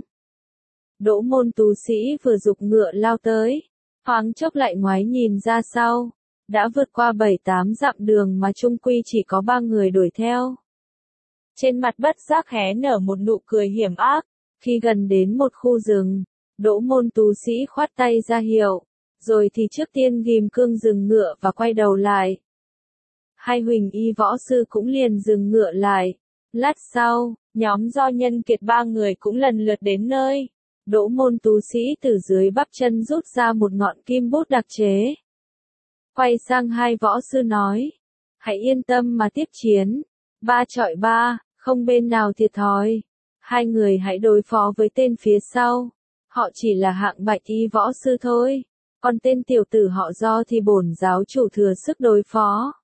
Đỗ Môn tú sĩ vừa giục ngựa lao tới, thoáng chốc lại ngoái nhìn ra sau, đã vượt qua bảy tám dặm đường mà chung quy chỉ có ba người đuổi theo. Trên mặt bất giác hé nở một nụ cười hiểm ác, khi gần đến một khu rừng, Đỗ Môn tú sĩ khoát tay ra hiệu, rồi thì trước tiên ghim cương dừng ngựa và quay đầu lại. Hai huỳnh y võ sư cũng liền dừng ngựa lại. Lát sau, nhóm Do Nhân Kiệt ba người cũng lần lượt đến nơi. Đỗ Môn tú sĩ từ dưới bắp chân rút ra một ngọn kim bút đặc chế. Quay sang hai võ sư nói. Hãy yên tâm mà tiếp chiến. Ba chọi ba, không bên nào thiệt thòi. Hai người hãy đối phó với tên phía sau. Họ chỉ là hạng bạch y võ sư thôi. Còn tên tiểu tử họ Do thì bổn giáo chủ thừa sức đối phó.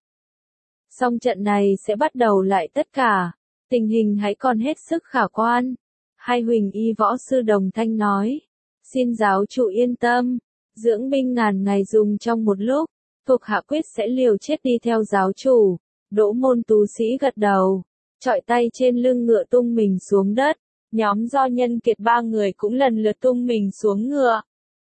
Xong trận này sẽ bắt đầu lại tất cả. Tình hình hãy còn hết sức khả quan. Hai huỳnh y võ sư đồng thanh nói. Xin giáo chủ yên tâm. Dưỡng binh ngàn ngày dùng trong một lúc. Thuộc hạ quyết sẽ liều chết đi theo giáo chủ. Đỗ Môn tú sĩ gật đầu. Chọi tay trên lưng ngựa tung mình xuống đất. Nhóm Do Nhân Kiệt ba người cũng lần lượt tung mình xuống ngựa.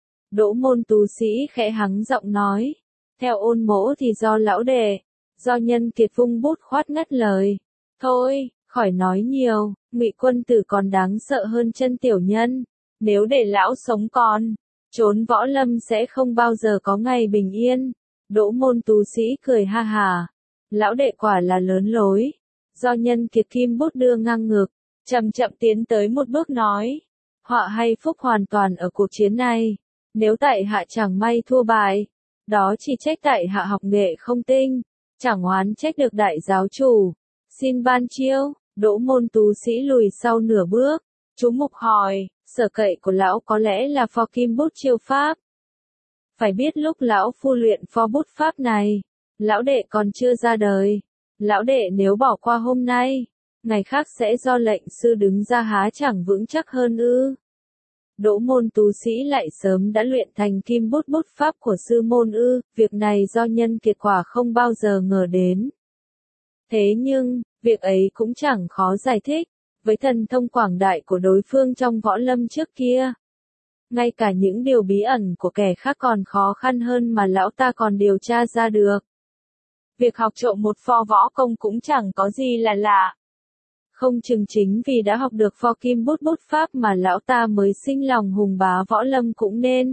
Đỗ Môn tú sĩ khẽ hắng giọng nói. Theo Ôn mỗ thì do lão đệ. Do Nhân Kiệt vung bút khoát ngắt lời. Thôi, khỏi nói nhiều, Ngụy quân tử còn đáng sợ hơn chân tiểu nhân. Nếu để lão sống còn, trốn võ lâm sẽ không bao giờ có ngày bình yên. Đỗ Môn tú sĩ cười ha hà. Lão đệ quả là lớn lối. Do Nhân Kiệt kim bút đưa ngang ngực, chậm chậm tiến tới một bước nói. Họa hay phúc hoàn toàn ở cuộc chiến này. Nếu tại hạ chẳng may thua bại, đó chỉ trách tại hạ học nghệ không tinh. Chẳng oán trách được đại giáo chủ. Xin ban chiêu. Đỗ Môn tú sĩ lùi sau nửa bước. Chú mục hỏi, sở cậy của lão có lẽ là phò kim bút chiêu pháp. Phải biết lúc lão phu luyện pho bút pháp này, lão đệ còn chưa ra đời. Lão đệ nếu bỏ qua hôm nay, ngày khác sẽ do lệnh sư đứng ra há chẳng vững chắc hơn ư. Đỗ môn tú sĩ lại sớm đã luyện thành kim bút bút pháp của sư môn ư, việc này do Nhân Kiệt quả không bao giờ ngờ đến. Thế nhưng, việc ấy cũng chẳng khó giải thích, với thần thông quảng đại của đối phương trong võ lâm trước kia. Ngay cả những điều bí ẩn của kẻ khác còn khó khăn hơn mà lão ta còn điều tra ra được. Việc học trộm một pho võ công cũng chẳng có gì là lạ. Không chừng chính vì đã học được pho kim bút bút pháp mà lão ta mới sinh lòng hùng bá võ lâm cũng nên.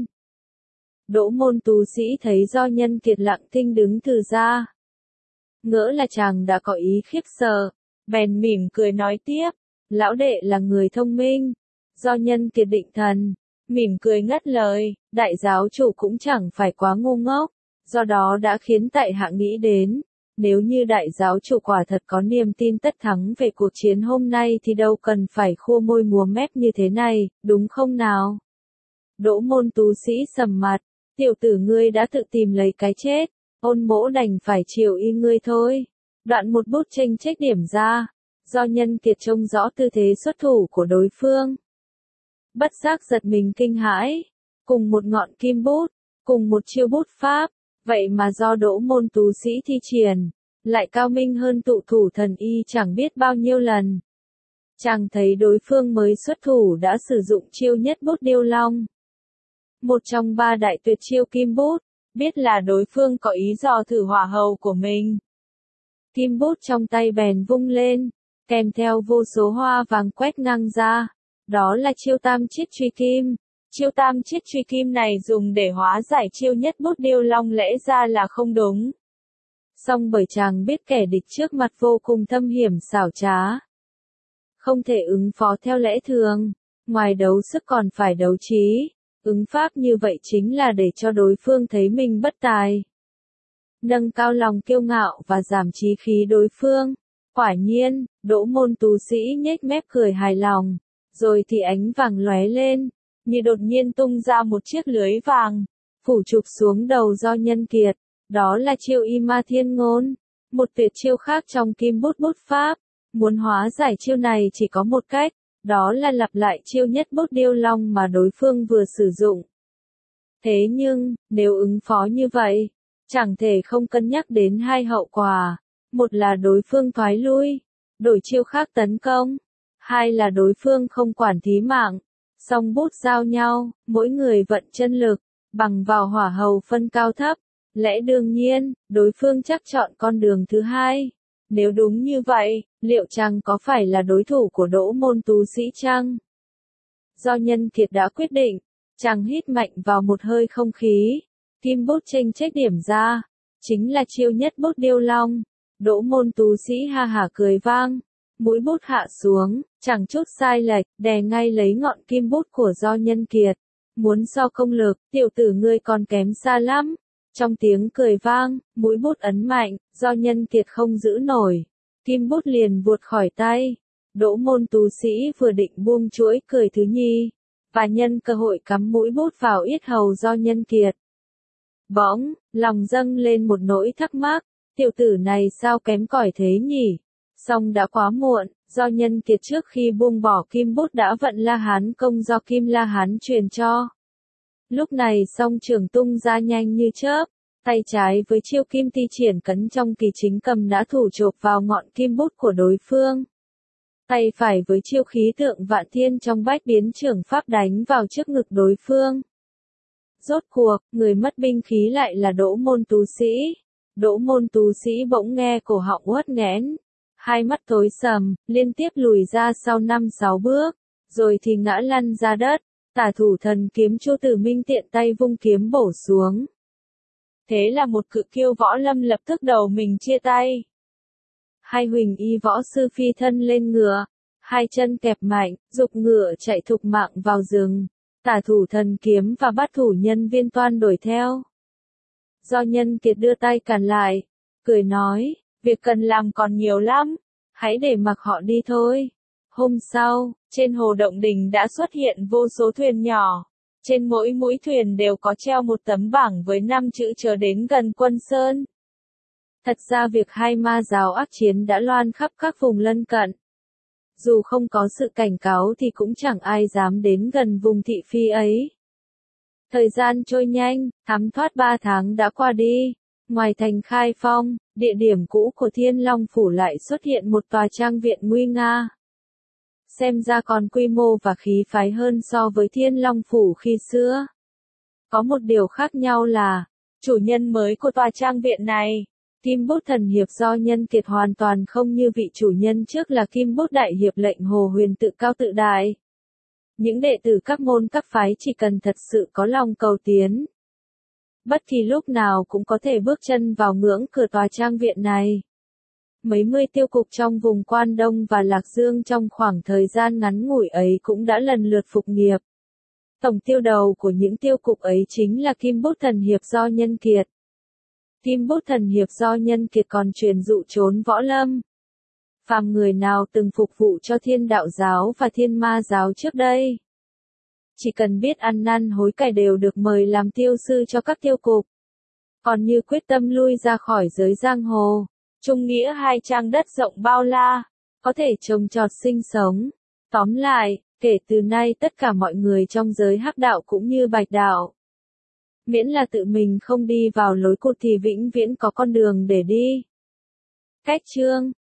Đỗ môn tú sĩ thấy do Nhân Kiệt lặng thinh đứng từ ra. Ngỡ là chàng đã có ý khiếp sợ, bèn mỉm cười nói tiếp, lão đệ là người thông minh. Do Nhân Kiệt định thần, mỉm cười ngắt lời, đại giáo chủ cũng chẳng phải quá ngu ngốc, do đó đã khiến tại hạ nghĩ đến. Nếu như đại giáo chủ quả thật có niềm tin tất thắng về cuộc chiến hôm nay thì đâu cần phải khua môi múa mép như thế này, đúng không nào? Đỗ môn tú sĩ sầm mặt, tiểu tử ngươi đã tự tìm lấy cái chết, ôn mỗ đành phải chiều y ngươi thôi. Đoạn một bút chênh trách điểm ra, do Nhân Kiệt trông rõ tư thế xuất thủ của đối phương. Bất giác giật mình kinh hãi, cùng một ngọn kim bút, cùng một chiêu bút pháp. Vậy mà do đỗ môn tú sĩ thi triển, lại cao minh hơn tụ thủ thần y chẳng biết bao nhiêu lần. Chàng thấy đối phương mới xuất thủ đã sử dụng chiêu nhất bút điêu long. Một trong ba đại tuyệt chiêu kim bút, biết là đối phương có ý dò thử hỏa hầu của mình. Kim bút trong tay bèn vung lên, kèm theo vô số hoa vàng quét ngang ra. Đó là chiêu tam chiết truy kim. Chiêu tam chiết truy kim này dùng để hóa giải chiêu nhất bút điêu long lẽ ra là không đúng. Song bởi chàng biết kẻ địch trước mặt vô cùng thâm hiểm xảo trá. Không thể ứng phó theo lẽ thường, ngoài đấu sức còn phải đấu trí. Ứng pháp như vậy chính là để cho đối phương thấy mình bất tài. Nâng cao lòng kiêu ngạo và giảm chí khí đối phương. Quả nhiên, đỗ môn tú sĩ nhếch mép cười hài lòng. Rồi thì ánh vàng lóe lên. Như đột nhiên tung ra một chiếc lưới vàng, phủ chụp xuống đầu do Nhân Kiệt. Đó là chiêu y ma thiên ngôn, một tuyệt chiêu khác trong kim bút bút pháp. Muốn hóa giải chiêu này chỉ có một cách, đó là lặp lại chiêu nhất bút điêu long mà đối phương vừa sử dụng. Thế nhưng, nếu ứng phó như vậy, chẳng thể không cân nhắc đến hai hậu quả. Một là đối phương thoái lui, đổi chiêu khác tấn công. Hai là đối phương không quản thí mạng. Song bút giao nhau, mỗi người vận chân lực, bằng vào hỏa hầu phân cao thấp. Lẽ đương nhiên, đối phương chắc chọn con đường thứ hai. Nếu đúng như vậy, liệu chàng có phải là đối thủ của đỗ môn tú sĩ chăng? Do Nhân Kiệt đã quyết định, chàng hít mạnh vào một hơi không khí. Kim bút chênh trách điểm ra, chính là chiêu nhất bút điêu long. Đỗ môn tú sĩ ha hả cười vang. Mũi bút hạ xuống, chẳng chút sai lệch, đè ngay lấy ngọn kim bút của do Nhân Kiệt. Muốn so công lực, tiểu tử ngươi còn kém xa lắm. Trong tiếng cười vang, mũi bút ấn mạnh, do Nhân Kiệt không giữ nổi. Kim bút liền vuột khỏi tay. Đỗ môn tú sĩ vừa định buông chuỗi cười thứ nhì, và nhân cơ hội cắm mũi bút vào yết hầu do Nhân Kiệt. Bỗng, lòng dâng lên một nỗi thắc mắc, tiểu tử này sao kém cỏi thế nhỉ? Song đã quá muộn, do Nhân Kiệt trước khi buông bỏ kim bút đã vận La Hán công do Kim La Hán truyền cho. Lúc này song trường tung ra nhanh như chớp, tay trái với chiêu kim ti triển cấn trong kỳ chính cầm đã thủ chộp vào ngọn kim bút của đối phương. Tay phải với chiêu khí tượng vạn thiên trong bách biến trưởng pháp đánh vào trước ngực đối phương. Rốt cuộc, người mất binh khí lại là đỗ môn tú sĩ. Đỗ môn tú sĩ bỗng nghe cổ họng uất nghẽn. Hai mắt tối sầm, liên tiếp lùi ra sau năm sáu bước, rồi thì ngã lăn ra đất. Tả thủ thần kiếm Chu Tử Minh tiện tay vung kiếm bổ xuống. Thế là một cự kiêu võ lâm lập tức đầu mình chia tay. Hai huỳnh y võ sư phi thân lên ngựa, hai chân kẹp mạnh, dục ngựa chạy thục mạng vào rừng. Tả thủ thần kiếm và bát thủ nhân viên toan đuổi theo. Do Nhân Kiệt đưa tay cản lại, cười nói, việc cần làm còn nhiều lắm, hãy để mặc họ đi thôi. Hôm sau, trên hồ Động Đình đã xuất hiện vô số thuyền nhỏ. Trên mỗi mũi thuyền đều có treo một tấm bảng với năm chữ chờ đến gần Quân Sơn. Thật ra việc hai ma giáo ác chiến đã loan khắp các vùng lân cận. Dù không có sự cảnh cáo thì cũng chẳng ai dám đến gần vùng thị phi ấy. Thời gian trôi nhanh, thấm thoát ba tháng đã qua đi. Ngoài thành Khai Phong, địa điểm cũ của Thiên Long Phủ lại xuất hiện một tòa trang viện nguy nga. Xem ra còn quy mô và khí phái hơn so với Thiên Long Phủ khi xưa. Có một điều khác nhau là, chủ nhân mới của tòa trang viện này, Kim Bút Thần Hiệp do Nhân Kiệt hoàn toàn không như vị chủ nhân trước là Kim Bút Đại Hiệp lệnh Hồ Huyền tự cao tự đại. Những đệ tử các môn các phái chỉ cần thật sự có lòng cầu tiến, bất kỳ lúc nào cũng có thể bước chân vào ngưỡng cửa tòa trang viện này. Mấy mươi tiêu cục trong vùng Quan Đông và Lạc Dương trong khoảng thời gian ngắn ngủi ấy cũng đã lần lượt phục nghiệp. Tổng tiêu đầu của những tiêu cục ấy chính là Kim Bút Thần Hiệp do Nhân Kiệt. Kim Bút Thần Hiệp do Nhân Kiệt còn truyền dụ trốn võ lâm. Phàm người nào từng phục vụ cho Thiên Đạo giáo và Thiên Ma giáo trước đây, chỉ cần biết ăn năn hối cải đều được mời làm tiêu sư cho các tiêu cục. Còn như quyết tâm lui ra khỏi giới giang hồ, trung nghĩa hai trang đất rộng bao la, có thể trồng trọt sinh sống. Tóm lại, kể từ nay tất cả mọi người trong giới hắc đạo cũng như bạch đạo, miễn là tự mình không đi vào lối cụt thì vĩnh viễn có con đường để đi. Cách chương